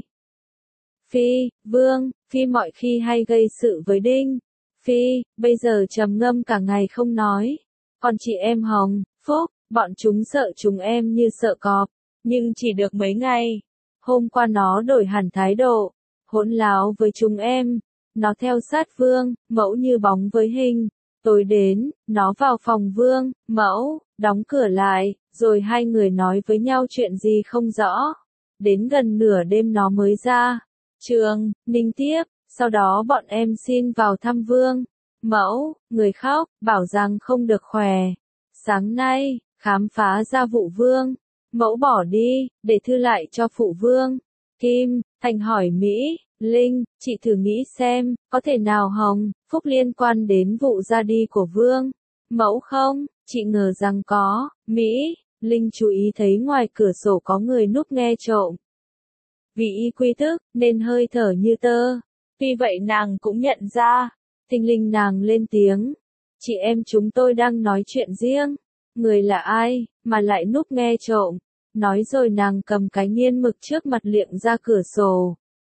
Phi, vương, phi mọi khi hay gây sự với Đinh, phi, bây giờ trầm ngâm cả ngày không nói, còn chị em Hồng, Phúc, bọn chúng sợ chúng em như sợ cọp, nhưng chỉ được mấy ngày. Hôm qua nó đổi hẳn thái độ, hỗn láo với chúng em, nó theo sát vương, mẫu như bóng với hình. Tối đến, nó vào phòng vương, mẫu, đóng cửa lại, rồi hai người nói với nhau chuyện gì không rõ. Đến gần nửa đêm nó mới ra. Trường, Ninh tiếp, sau đó bọn em xin vào thăm vương. Mẫu, người khóc, bảo rằng không được khỏe. Sáng nay, khám phá ra vụ vương. Mẫu bỏ đi, để thư lại cho phụ vương. Kim, Thành hỏi Mỹ, Linh, chị thử nghĩ xem, có thể nào Hồng, Phúc liên quan đến vụ ra đi của vương? Mẫu không, chị ngờ rằng có. Mỹ, Linh chú ý thấy ngoài cửa sổ có người núp nghe trộm. Vì y quy thức, nên hơi thở như tơ. Tuy vậy nàng cũng nhận ra. Thình lình nàng lên tiếng. Chị em chúng tôi đang nói chuyện riêng. Người là ai, mà lại núp nghe trộm? Nói rồi nàng cầm cái nghiên mực trước mặt liệng ra cửa sổ.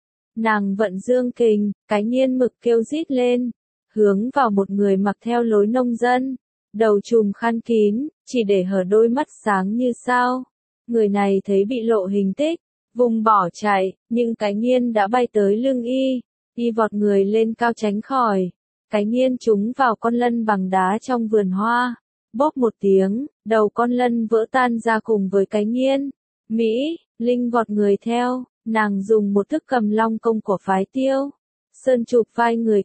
Nàng vận dương kình, cái nghiên mực kêu rít lên, hướng vào một người mặc theo lối nông dân, đầu trùm khăn kín, chỉ để hở đôi mắt sáng như sao. Người này thấy bị lộ hình tích, vùng bỏ chạy, nhưng cái nghiên đã bay tới lưng y vọt người lên cao tránh khỏi. Cái nghiên trúng vào con lân bằng đá trong vườn hoa, bóp một tiếng, đầu con lân vỡ tan ra cùng với cái nghiên. Mỹ, Linh vọt người theo. Nàng dùng một thức cầm long công của phái Tiêu Sơn chụp vai người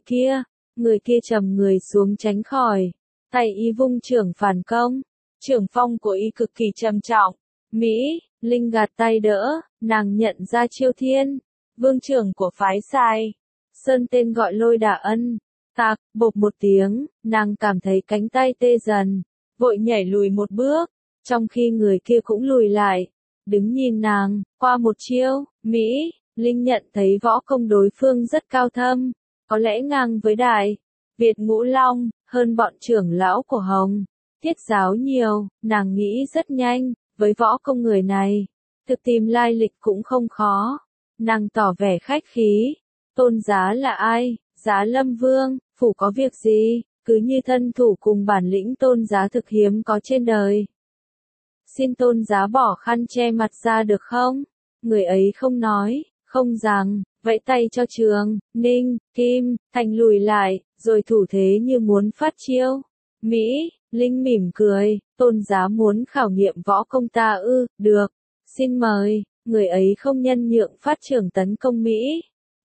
kia trầm người xuống tránh khỏi, tay y vung trưởng phản công, trưởng phong của y cực kỳ trầm trọng. Mỹ, Linh gạt tay đỡ, nàng nhận ra Chiêu Thiên, vương trưởng của phái Sai Sơn tên gọi Lôi Đả Ân. Tạc, bộp một tiếng, nàng cảm thấy cánh tay tê dần, vội nhảy lùi một bước, trong khi người kia cũng lùi lại, đứng nhìn nàng, qua một chiêu, Mỹ, Linh nhận thấy võ công đối phương rất cao thâm, có lẽ ngang với Đại Việt Ngũ Long, hơn bọn trưởng lão của Hồng Tiết giáo nhiều, nàng nghĩ rất nhanh, với võ công người này, thực tìm lai lịch cũng không khó. Nàng tỏ vẻ khách khí, Tôn giá là ai? Giá Lâm Vương, phủ có việc gì? Cứ như thân thủ cùng bản lĩnh Tôn giá thực hiếm có trên đời. Xin Tôn giá bỏ khăn che mặt ra được không? Người ấy không nói, không rằng, vẫy tay cho Trường, Ninh, Kim, Thành lùi lại, rồi thủ thế như muốn phát chiêu. Mỹ, Linh mỉm cười, Tôn giá muốn khảo nghiệm võ công ta ư? Được, xin mời. Người ấy không nhân nhượng phát trưởng tấn công Mỹ.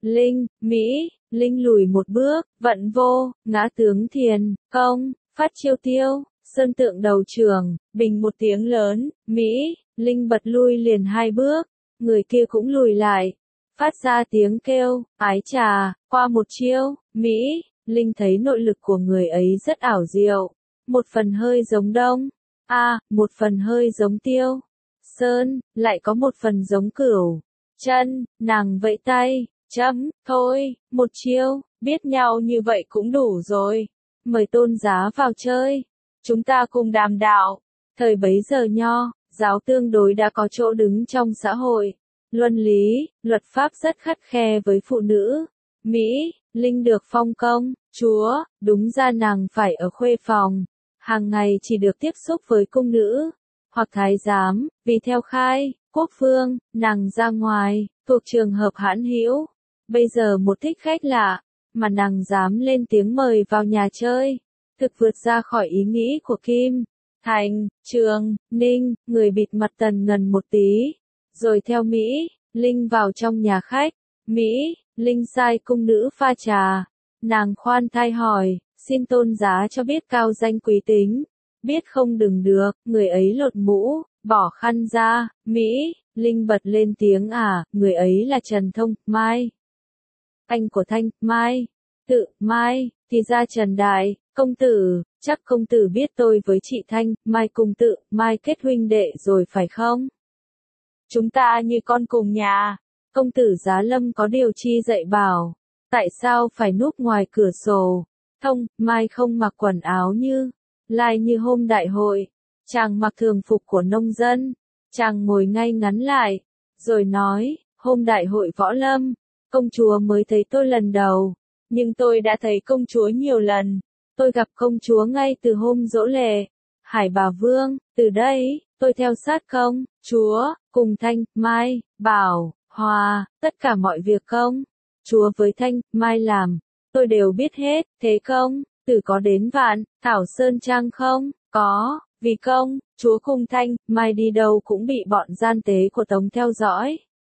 Mỹ, Linh lùi một bước, vận vô, ngã tướng thiền, công, phát chiêu tiêu, sơn tượng đầu trường, bình một tiếng lớn, Mỹ, Linh bật lui liền 2 bước, người kia cũng lùi lại, phát ra tiếng kêu, ái trà, qua một chiêu, Mỹ, Linh thấy nội lực của người ấy rất ảo diệu, một phần hơi giống Đông, một phần hơi giống Tiêu Sơn, lại có một phần giống Cửu Chân, nàng vẫy tay, thôi, một chiêu, biết nhau như vậy cũng đủ rồi. Mời Tôn giá vào chơi, chúng ta cùng đàm đạo. Thời bấy giờ Nho giáo tương đối đã có chỗ đứng trong xã hội, luân lý, luật pháp rất khắt khe với phụ nữ. Mỹ, Linh được phong công chúa, đúng ra nàng phải ở khuê phòng, hàng ngày chỉ được tiếp xúc với cung nữ hoặc thái giám, vì theo khai quốc vương, nàng ra ngoài, thuộc trường hợp hãn hữu. Bây giờ một thích khách lạ, mà nàng dám lên tiếng mời vào nhà chơi, thực vượt ra khỏi ý nghĩ của Kim, Thành, Trường, Ninh, người bịt mặt tần ngần một tí, rồi theo Mỹ, Linh vào trong nhà khách. Mỹ, Linh sai cung nữ pha trà, nàng khoan thai hỏi, xin Tôn giá cho biết cao danh quý tính. Biết không đừng được, người ấy lột mũ, bỏ khăn ra, Mỹ, Linh bật lên tiếng người ấy là Trần Thông, Mai. Anh của Thanh, Mai, tự, Mai, thì ra Trần Đại, công tử, chắc công tử biết tôi với chị Thanh, Mai cùng tự, Mai kết huynh đệ rồi phải không? Chúng ta như con cùng nhà, công tử Giá Lâm có điều chi dạy bảo, tại sao phải núp ngoài cửa sổ, Thông, Mai không mặc quần áo như lai như hôm đại hội, chàng mặc thường phục của nông dân, chàng ngồi ngay ngắn lại, rồi nói, hôm đại hội võ lâm, công chúa mới thấy tôi lần đầu, nhưng tôi đã thấy công chúa nhiều lần, tôi gặp công chúa ngay từ hôm dỗ lễ, Hải Bà Vương, từ đây, tôi theo sát công chúa, cùng Thanh, Mai, Bảo, Hòa, tất cả mọi việc công chúa với Thanh, Mai làm, tôi đều biết hết, thế công tử có đến Vạn Thảo Sơn Trang không? Có, vì công chúa cùng Thanh, Mai đi đâu cũng bị bọn gian tế của Tống theo dõi.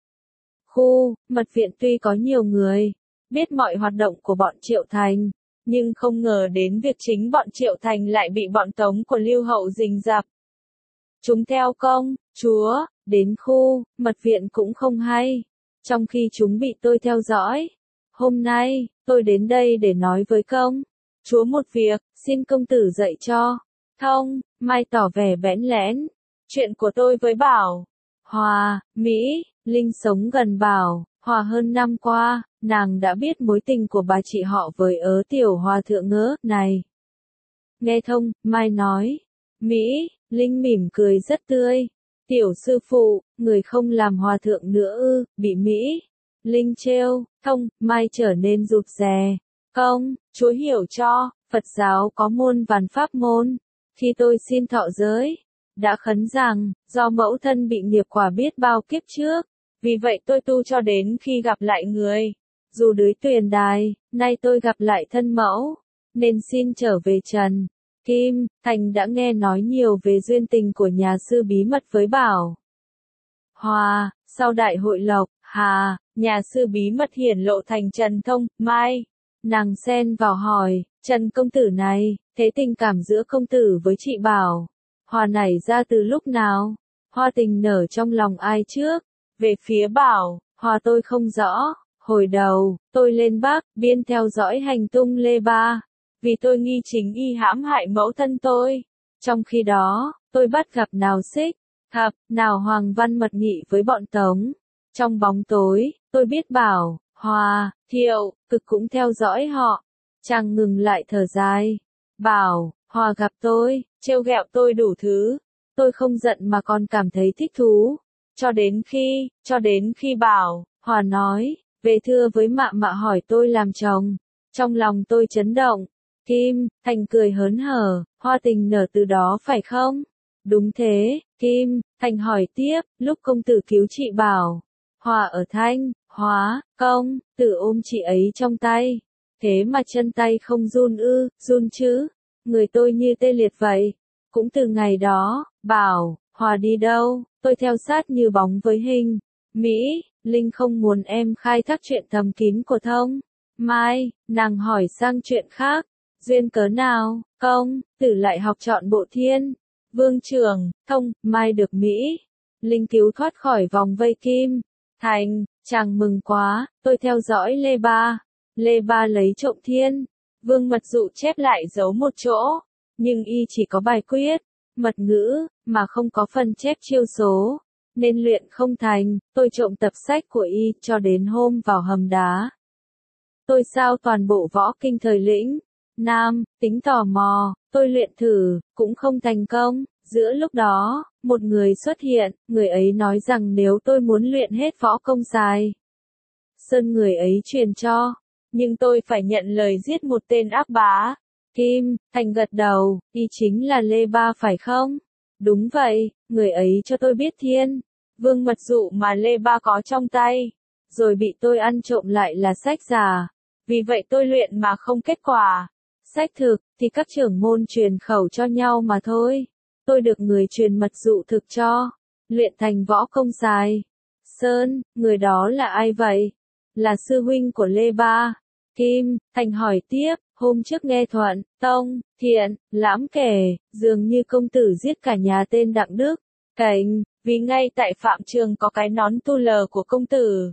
Khu mật viện tuy có nhiều người biết mọi hoạt động của bọn Triệu Thành, nhưng không ngờ đến việc chính bọn Triệu Thành lại bị bọn Tống của Lưu Hậu rình rập. Chúng theo công chúa đến khu mật viện cũng không hay, trong khi chúng bị tôi theo dõi. Hôm nay, tôi đến đây để nói với công chúa một việc, xin công tử dạy cho. Thông, Mai tỏ vẻ bẽn lẽn. Chuyện của tôi với Bảo, Hòa, Mỹ, Linh sống gần Bảo, Hòa hơn năm qua, nàng đã biết mối tình của bà chị họ với tiểu hòa thượng ngỡ này. Nghe Thông, Mai nói. Mỹ, Linh mỉm cười rất tươi. Tiểu sư phụ, người không làm hòa thượng nữa ư, bị Mỹ. Linh trêu, Thông, Mai trở nên rụt rè. Công chúa hiểu cho, Phật giáo có muôn vàn pháp môn. Khi tôi xin thọ giới, đã khấn rằng, do mẫu thân bị nghiệp quả biết bao kiếp trước, vì vậy tôi tu cho đến khi gặp lại người. Dù đới tuyền đài, nay tôi gặp lại thân mẫu, nên xin trở về Trần. Kim, Thành đã nghe nói nhiều về duyên tình của nhà sư bí mật với Bảo, Hòa, sau đại hội Lộc, Hà, nhà sư bí mật hiển lộ thành Trần Thông, Mai. Nàng xen vào hỏi, Trần công tử này, thế tình cảm giữa công tử với chị Bảo, Hòa nảy ra từ lúc nào? Hoa tình nở trong lòng ai trước? Về phía Bảo, Hòa tôi không rõ, hồi đầu, tôi lên Bắc, Biên theo dõi hành tung Lê Ba, vì tôi nghi chính y hãm hại mẫu thân tôi. Trong khi đó, tôi bắt gặp nào Xích, Thập, nào Hoàng Văn mật nghị với bọn Tống. Trong bóng tối, tôi biết Bảo, Hòa, Thiệu, Cực cũng theo dõi họ. Chàng ngừng lại thở dài. Bảo, Hòa gặp tôi, trêu ghẹo tôi đủ thứ. Tôi không giận mà còn cảm thấy thích thú. Cho đến khi Bảo, Hòa nói, về thưa với mạ mạ hỏi tôi làm chồng. Trong lòng tôi chấn động. Kim, Thành cười hớn hở, hoa tình nở từ đó phải không? Đúng thế, Kim, Thành hỏi tiếp, lúc công tử cứu chị Bảo. Hòa ở Thanh, Hóa, công, tử ôm chị ấy trong tay. Thế mà chân tay không run ư, run chứ. Người tôi như tê liệt vậy. Cũng từ ngày đó, Bảo, Hòa đi đâu, tôi theo sát như bóng với hình. Mỹ, Linh không muốn em khai thác chuyện thầm kín của Thông. Mai, nàng hỏi sang chuyện khác. Duyên cớ nào, công, tử lại học chọn bộ thiên. Vương trưởng, Thông, Mai được Mỹ. Linh cứu thoát khỏi vòng vây Kim. Thành, chàng mừng quá, tôi theo dõi Lê Ba. Lê Ba lấy trộm thiên. Vương mật dụ chép lại giấu một chỗ. Nhưng y chỉ có bài quyết, mật ngữ, mà không có phần chép chiêu số. Nên luyện không thành, tôi trộm tập sách của y cho đến hôm vào hầm đá. Tôi sao toàn bộ võ kinh thời lĩnh. Nam, tính tò mò, tôi luyện thử, cũng không thành công. Giữa lúc đó, một người xuất hiện, người ấy nói rằng nếu tôi muốn luyện hết võ công dài sơn người ấy truyền cho, nhưng tôi phải nhận lời giết một tên ác bá. Kim, Thành gật đầu, y chính là Lê Ba phải không? Đúng vậy, người ấy cho tôi biết thiên, vương mật dụ mà Lê Ba có trong tay, rồi bị tôi ăn trộm lại là sách giả. Vì vậy tôi luyện mà không kết quả. Sách thực, thì các trưởng môn truyền khẩu cho nhau mà thôi. Tôi được người truyền mật dụ thực cho. Luyện thành võ công dài sơn, người đó là ai vậy? Là sư huynh của Lê Ba. Kim, Thành hỏi tiếp, hôm trước nghe Thuận, Tông, Thiện, Lãm kể, dường như công tử giết cả nhà tên Đặng Đức, Cảnh, vì ngay tại phạm trường có cái nón tu lờ của công tử.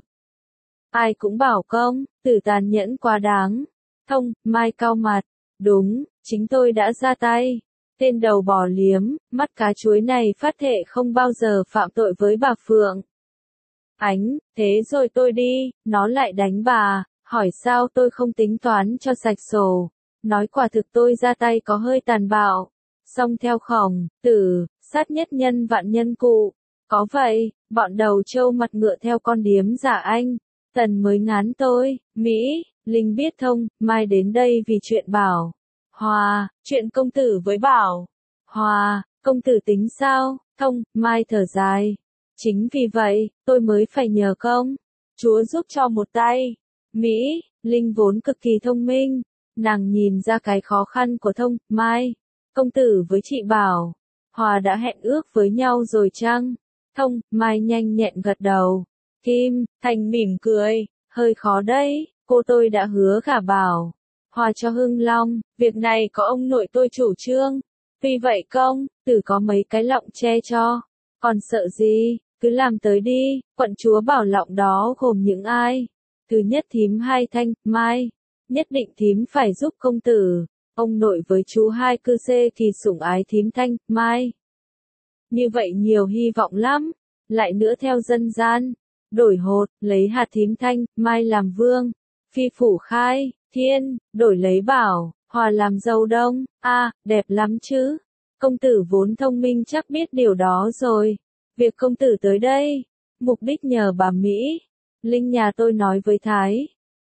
Ai cũng bảo công tử tàn nhẫn quá đáng. Thông, Mai cau mặt. Đúng, chính tôi đã ra tay. Tên đầu bò liếm, mắt cá chuối này phát thệ không bao giờ phạm tội với bà Phượng Ánh, thế rồi tôi đi, nó lại đánh bà, hỏi sao tôi không tính toán cho sạch sổ. Nói quả thực tôi ra tay có hơi tàn bạo. Song theo Khổng Tử, sát nhất nhân vạn nhân cụ. Có vậy, bọn đầu trâu mặt ngựa theo con điếm giả anh. Tần mới ngán tôi, Mỹ, Linh biết Thông, Mai đến đây vì chuyện Bảo. Hòa, chuyện công tử với Bảo. Hòa, công tử tính sao? Thông, Mai thở dài. Chính vì vậy, tôi mới phải nhờ công chúa giúp cho một tay. Mỹ, Linh vốn cực kỳ thông minh. Nàng nhìn ra cái khó khăn của Thông, Mai. Công tử với chị Bảo. Hòa đã hẹn ước với nhau rồi chăng? Thông, Mai nhanh nhẹn gật đầu. Kim, Thành mỉm cười. Hơi khó đấy, cô tôi đã hứa gả Bảo Hòa cho Hưng Long, việc này có ông nội tôi chủ trương. Vì vậy công tử có mấy cái lọng che cho. Còn sợ gì, cứ làm tới đi. Quận chúa bảo lọng đó gồm những ai? Thứ nhất thím hai Thanh, Mai. Nhất định thím phải giúp công tử. Ông nội với chú hai cư xê thì sủng ái thím Thanh, Mai. Như vậy nhiều hy vọng lắm. Lại nữa theo dân gian, đổi hột, lấy hạt thím Thanh, Mai làm vương. Phi phủ khai, thiên, đổi lấy Bảo Hòa làm dâu đông. Đẹp lắm chứ. Công tử vốn thông minh chắc biết điều đó rồi. Việc công tử tới đây, mục đích nhờ bà Mỹ. Linh nhà tôi nói với Thái.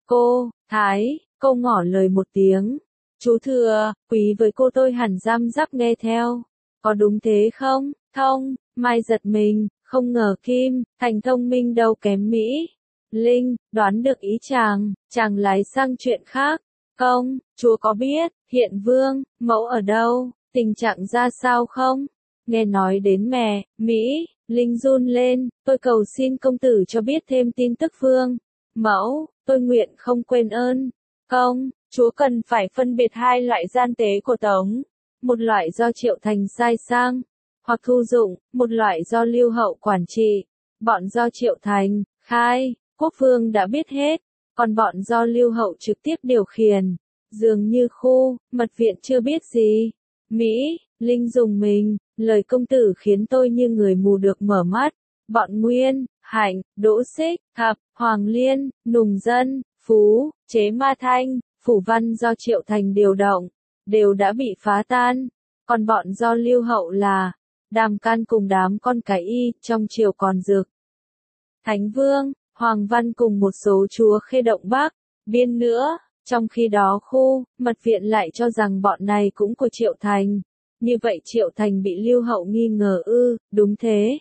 Thái, cô ngỏ lời một tiếng. Chú thưa, quý với cô tôi hẳn răm rắp nghe theo. Có đúng thế không? Thông, Mai giật mình, không ngờ Kim, Thành thông minh đâu kém Mỹ. Linh, đoán được ý chàng lái sang chuyện khác. Công, chúa có biết, hiện vương, mẫu ở đâu, tình trạng ra sao không? Nghe nói đến mẹ, Mỹ, Linh run lên, tôi cầu xin công tử cho biết thêm tin tức vương. Mẫu, tôi nguyện không quên ơn. Công, chúa cần phải phân biệt hai loại gian tế của Tống. Một loại do Triệu Thành sai sang, hoặc thu dụng, một loại do Lưu Hậu quản trị. Bọn do Triệu Thành, khai, quốc vương đã biết hết, còn bọn do Lưu Hậu trực tiếp điều khiển. Dường như khu, mật viện chưa biết gì. Mỹ, Linh dùng mình, lời công tử khiến tôi như người mù được mở mắt. Bọn Nguyên, Hạnh, Đỗ Xích, Thập, Hoàng Liên, Nùng Dân, Phú, Chế Ma Thanh, Phủ Văn do Triệu Thành điều động, đều đã bị phá tan. Còn bọn do Lưu Hậu là Đàm Can cùng đám con cái y, trong triều còn Dực, Thánh Vương, Hoàng Văn cùng một số chúa Khê Động Bắc, Biên nữa. Trong khi đó khu, mật viện lại cho rằng bọn này cũng của Triệu Thành. Như vậy Triệu Thành bị Lưu Hậu nghi ngờ ư, đúng thế.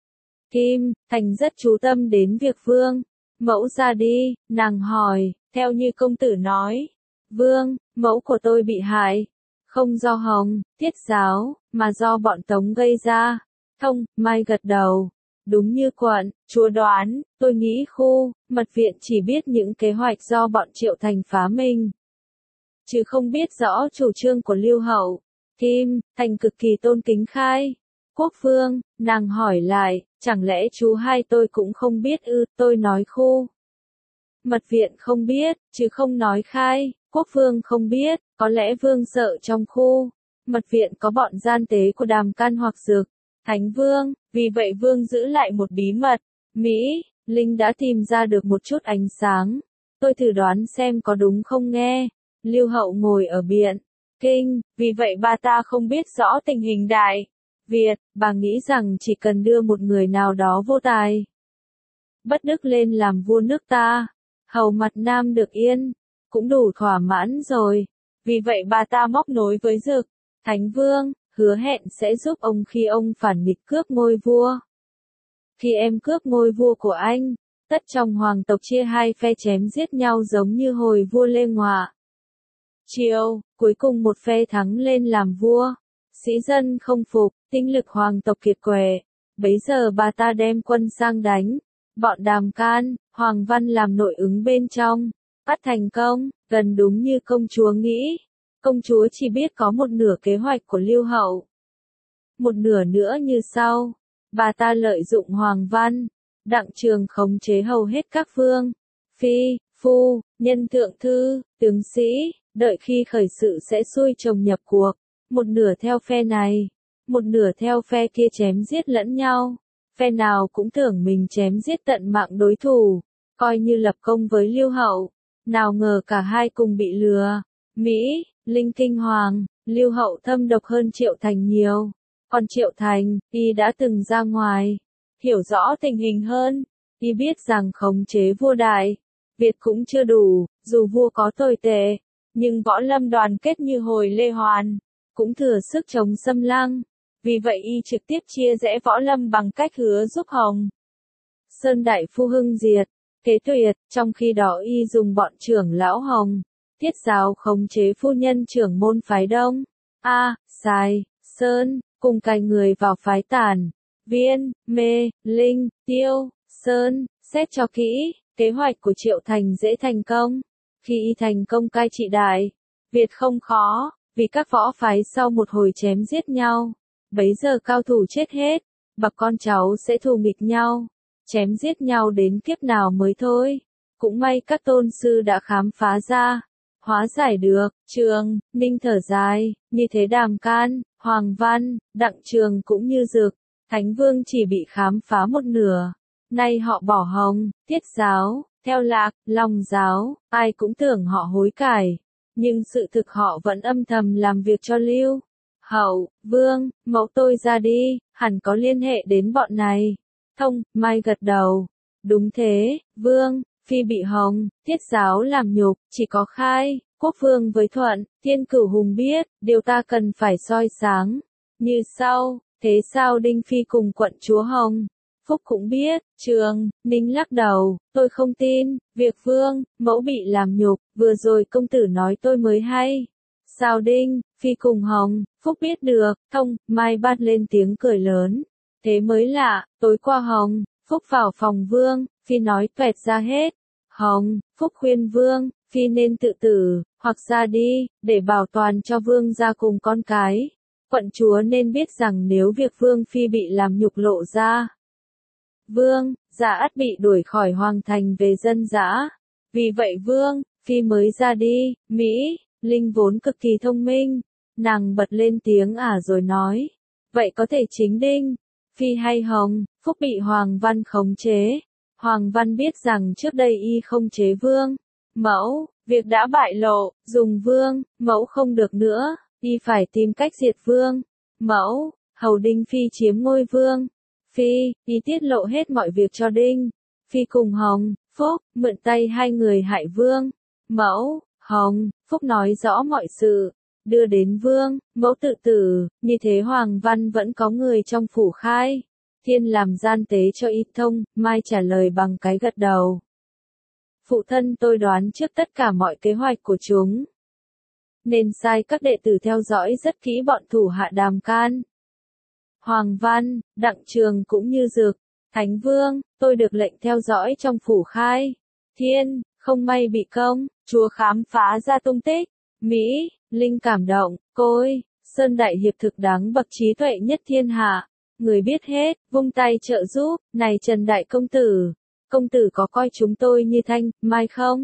Kim, Thành rất chú tâm đến việc Vương, mẫu ra đi, nàng hỏi, theo như công tử nói. Vương, mẫu của tôi bị hại. Không do Hồng, Tiết giáo, mà do bọn Tống gây ra. Thông, Mai gật đầu. Đúng như quận, chúa đoán, tôi nghĩ khu, mật viện chỉ biết những kế hoạch do bọn Triệu Thành phá mình. Chứ không biết rõ chủ trương của Lưu Hậu. Kim, Thành cực kỳ tôn kính khai. Quốc vương, nàng hỏi lại, chẳng lẽ chú hai tôi cũng không biết ư, tôi nói khu. Mật viện không biết, chứ không nói khai, quốc vương không biết, có lẽ vương sợ trong khu. Mật viện có bọn gian tế của Đàm Can hoặc Dực, Thánh Vương, vì vậy vương giữ lại một bí mật. Mỹ, Linh đã tìm ra được một chút ánh sáng. Tôi thử đoán xem có đúng không nghe. Lưu Hậu ngồi ở Biện Kinh, vì vậy bà ta không biết rõ tình hình Đại Việt, bà nghĩ rằng chỉ cần đưa một người nào đó vô tài, bất đức lên làm vua nước ta, hầu mặt Nam được yên, cũng đủ thỏa mãn rồi. Vì vậy bà ta móc nối với Dực, Thánh Vương, hứa hẹn sẽ giúp ông khi ông phản nghịch cướp ngôi vua. Khi em cướp ngôi vua của anh, tất trong hoàng tộc chia hai phe chém giết nhau giống như hồi vua Lê Ngọa. Triều, cuối cùng một phe thắng lên làm vua. Sĩ dân không phục, tinh lực hoàng tộc kiệt quệ. Bấy giờ bà ta đem quân sang đánh. Bọn Đàm Can, Hoàng Văn làm nội ứng bên trong. Bắt thành công, gần đúng như công chúa nghĩ. Công chúa chỉ biết có một nửa kế hoạch của Lưu Hậu. Một nửa nữa như sau. Bà ta lợi dụng Hoàng Văn, Đặng Trường khống chế hầu hết các vương, phi, phu, nhân thượng thư, tướng sĩ, đợi khi khởi sự sẽ xuôi chồng nhập cuộc. Một nửa theo phe này, một nửa theo phe kia chém giết lẫn nhau. Phe nào cũng tưởng mình chém giết tận mạng đối thủ, coi như lập công với Lưu Hậu. Nào ngờ cả hai cùng bị lừa. Mỹ, Linh kinh hoàng, Lưu Hậu thâm độc hơn Triệu Thành nhiều. Còn Triệu Thành, y đã từng ra ngoài, hiểu rõ tình hình hơn. Y biết rằng khống chế vua Đại Việt cũng chưa đủ, dù vua có tồi tệ, nhưng võ lâm đoàn kết như hồi Lê Hoàn, cũng thừa sức chống xâm lăng. Vì vậy y trực tiếp chia rẽ võ lâm bằng cách hứa giúp Hồng Sơn Đại Phu hưng diệt, kế tuyệt, trong khi đó y dùng bọn trưởng lão Hồng, Tiết giáo khống chế phu nhân trưởng môn phái Đông, Sài, Sơn, cùng cài người vào phái Tản, Viên, Mê, Linh, Tiêu, Sơn, xét cho kỹ, kế hoạch của Triệu Thành dễ thành công. Khi y thành công cai trị Đại Việt không khó, vì các võ phái sau một hồi chém giết nhau, bấy giờ cao thủ chết hết, bậc con cháu sẽ thù nghịch nhau, chém giết nhau đến kiếp nào mới thôi. Cũng may các tôn sư đã khám phá ra, hóa giải được. Trường, Ninh thở dài, như thế Đàm Can, Hoàng Văn, Đặng Trường cũng như Dực, Thánh Vương chỉ bị khám phá một nửa. Nay họ bỏ Hồng, Tiết giáo, theo Lạc, Long giáo, ai cũng tưởng họ hối cải, nhưng sự thực họ vẫn âm thầm làm việc cho Lưu Hậu. Vương, mẫu tôi ra đi, hẳn có liên hệ đến bọn này. Thông, Mai gật đầu. Đúng thế, Vương, phi bị Hồng, Tiết giáo làm nhục, chỉ có khai, quốc vương với Thuận, Thiên Cửu Hùng biết, điều ta cần phải soi sáng. Như sau, thế sao Đinh Phi cùng quận chúa Hồng Phúc cũng biết. Trường, Ninh lắc đầu, tôi không tin, việc Vương, mẫu bị làm nhục, vừa rồi công tử nói tôi mới hay. Sao Đinh Phi cùng Hồng Phúc biết được. Thông, Mai bắt lên tiếng cười lớn. Thế mới lạ, tối qua Hồng Phúc vào phòng Vương, Phi nói toẹt ra hết. Hồng Phúc khuyên Vương, Phi nên tự tử, hoặc ra đi, để bảo toàn cho Vương gia cùng con cái. Quận chúa nên biết rằng nếu việc Vương Phi bị làm nhục lộ ra, Vương gia ắt bị đuổi khỏi hoàng thành về dân dã. Vì vậy Vương Phi mới ra đi. Mỹ, Linh vốn cực kỳ thông minh, Nàng bật lên tiếng rồi nói. Vậy có thể chính Đinh, Phi hay Hồng, Phúc bị Hoàng Văn khống chế. Hoàng Văn biết rằng trước đây y không chế Vương Mẫu, việc đã bại lộ, dùng Vương Mẫu không được nữa, y phải tìm cách diệt Vương Mẫu, hầu Đinh Phi chiếm ngôi Vương Phi, y tiết lộ hết mọi việc cho Đinh Phi cùng Hồng, Phúc, mượn tay hai người hại Vương Mẫu, Hồng, Phúc nói rõ mọi sự, đưa đến Vương Mẫu tự tử, như thế Hoàng Văn vẫn có người trong phủ khai thiên làm gian tế cho y thông, Mai trả lời bằng cái gật đầu. Phụ thân tôi đoán trước tất cả mọi kế hoạch của chúng, nên sai các đệ tử theo dõi rất kỹ bọn thủ hạ Đàm Can, Hoàng Văn, Đặng Trường cũng như Dực, Thánh Vương, tôi được lệnh theo dõi trong phủ khai thiên, không may bị công chúa khám phá ra tung tích. Mỹ, Linh cảm động, côi, Sơn Đại Hiệp thực đáng bậc trí tuệ nhất thiên hạ. Người biết hết, vung tay trợ giúp, này Trần Đại công tử có coi chúng tôi như Thanh, Mai không?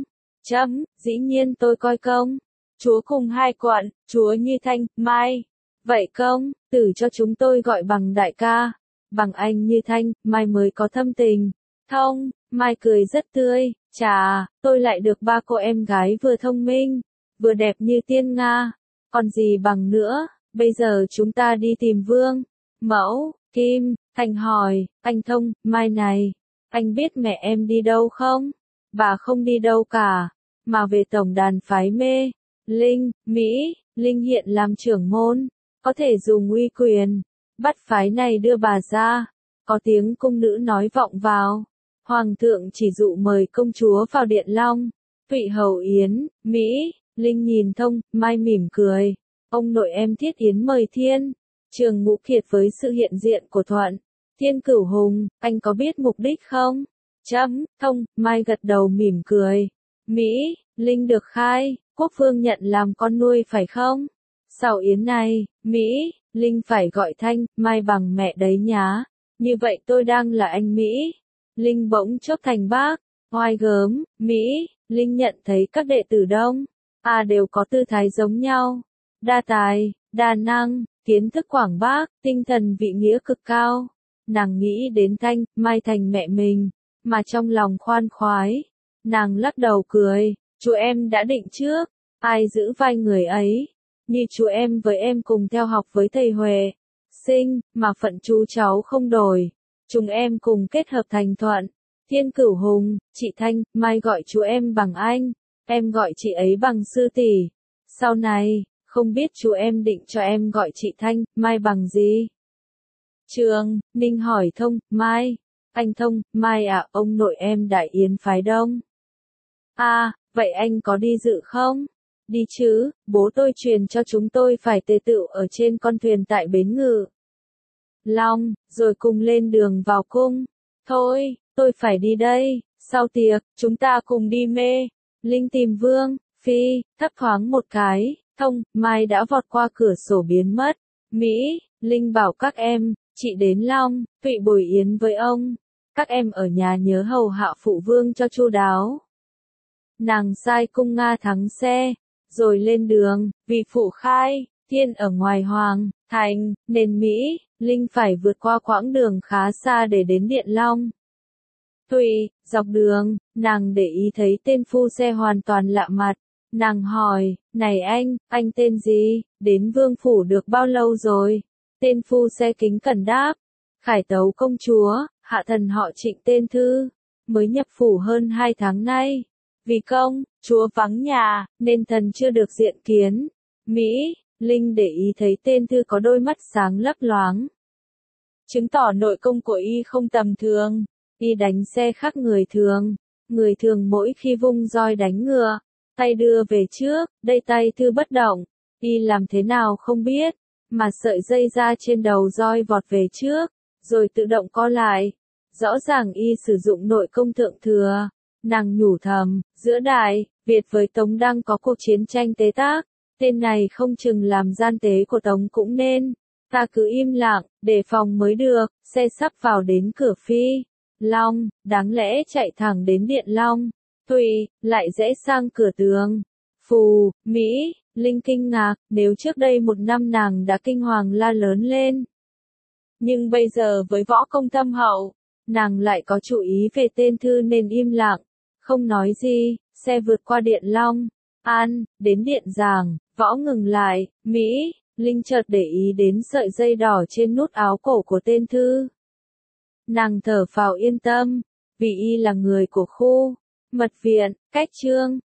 Dĩ nhiên tôi coi công chúa cùng hai quận, chúa như Thanh, Mai. Vậy công tử cho chúng tôi gọi bằng đại ca, bằng anh như Thanh, Mai mới có thâm tình. Thông, Mai cười rất tươi, chà, tôi lại được ba cô em gái vừa thông minh, vừa đẹp như tiên Nga, còn gì bằng nữa, bây giờ chúng ta đi tìm Vương Mẫu. Kim, Thành hỏi, anh Thông, Mai này, anh biết mẹ em đi đâu không? Bà không đi đâu cả, mà về tổng đàn phái Mê, Linh, Mỹ, Linh hiện làm trưởng môn, có thể dùng uy quyền, bắt phái này đưa bà ra. Có tiếng cung nữ nói vọng vào, Hoàng thượng chỉ dụ mời công chúa vào điện Long, Thụy Hầu Yến, Mỹ, Linh nhìn Thông, Mai mỉm cười, ông nội em thiết yến mời Thiên Trường Ngũ Kiệt với sự hiện diện của Thuận Thiên Cửu Hùng, anh có biết mục đích không? Thông, Mai gật đầu mỉm cười. Mỹ, Linh được khai, quốc vương nhận làm con nuôi phải không? Sau yến này, Mỹ, Linh phải gọi Thanh, Mai bằng mẹ đấy nhá. Như vậy tôi đang là anh Mỹ. Linh bỗng chốc thành bác, oai gớm, Mỹ, Linh nhận thấy các đệ tử đông, đều có tư thái giống nhau. Đa tài, đa năng, kiến thức quảng bác, tinh thần vị nghĩa cực cao. Nàng nghĩ đến Thanh, Mai thành mẹ mình, mà trong lòng khoan khoái. Nàng lắc đầu cười, chú em đã định trước, ai giữ vai người ấy. Như chú em với em cùng theo học với thầy Huệ Sinh, mà phận chú cháu không đổi. Chúng em cùng kết hợp thành Thuận Thiên Cửu Hùng, chị Thanh, Mai gọi chú em bằng anh, em gọi chị ấy bằng sư tỷ. Sau này, không biết chú em định cho em gọi chị Thanh, Mai bằng gì? Trường, Ninh hỏi Thông, Mai. Anh Thông, Mai ông nội em đại yến phái đông. Vậy anh có đi dự không? Đi chứ, bố tôi truyền cho chúng tôi phải tề tựu ở trên con thuyền tại bến Ngự Long, rồi cùng lên đường vào cung. Thôi, tôi phải đi đây, sau tiệc, chúng ta cùng đi Mê Linh tìm Vương Phi. Thấp thoáng một cái, Thông, Mai đã vọt qua cửa sổ biến mất. Mỹ, Linh bảo các em, chị đến Long, Thụy bồi yến với ông. Các em ở nhà nhớ hầu hạ phụ vương cho chu đáo. Nàng sai cung Nga thắng xe, rồi lên đường, vì phụ khai thiên ở ngoài Hoàng Thành, nên Mỹ, Linh phải vượt qua quãng đường khá xa để đến Điện Long. Thụy, dọc đường, nàng để ý thấy tên phu xe hoàn toàn lạ mặt. Nàng hỏi, này anh tên gì, đến vương phủ được bao lâu rồi? Tên phu xe kính cẩn đáp, khải tấu công chúa, hạ thần họ Trịnh tên Thư, mới nhập phủ hơn 2 tháng nay. Vì công chúa vắng nhà, nên thần chưa được diện kiến. Mỹ, Linh để ý thấy tên Thư có đôi mắt sáng lấp loáng, chứng tỏ nội công của y không tầm thường. Y đánh xe khác người thường mỗi khi vung roi đánh ngựa, tay đưa về trước, đây tay Thư bất động. Y làm thế nào không biết, mà sợi dây ra trên đầu roi vọt về trước, rồi tự động co lại. Rõ ràng y sử dụng nội công thượng thừa. Nàng nhủ thầm, giữa Đại Việt với Tống đang có cuộc chiến tranh tế tác, tên này không chừng làm gian tế của Tống cũng nên. Ta cứ im lặng, đề phòng mới được. Xe sắp vào đến cửa Phi Long, đáng lẽ chạy thẳng đến Điện Long. Thụy, lại rẽ sang cửa Tường. Phù, Mỹ, Linh kinh ngạc, nếu trước đây 1 năm nàng đã kinh hoàng la lớn lên. Nhưng bây giờ với võ công thâm hậu, nàng lại có chủ ý về tên thư nên im lặng, không nói gì, xe vượt qua Điện Long An, đến Điện Giàng, võ ngừng lại, Mỹ, Linh chợt để ý đến sợi dây đỏ trên nút áo cổ của tên thư. Nàng thở phào yên tâm, vì y là người của khu mật viện, cách Trương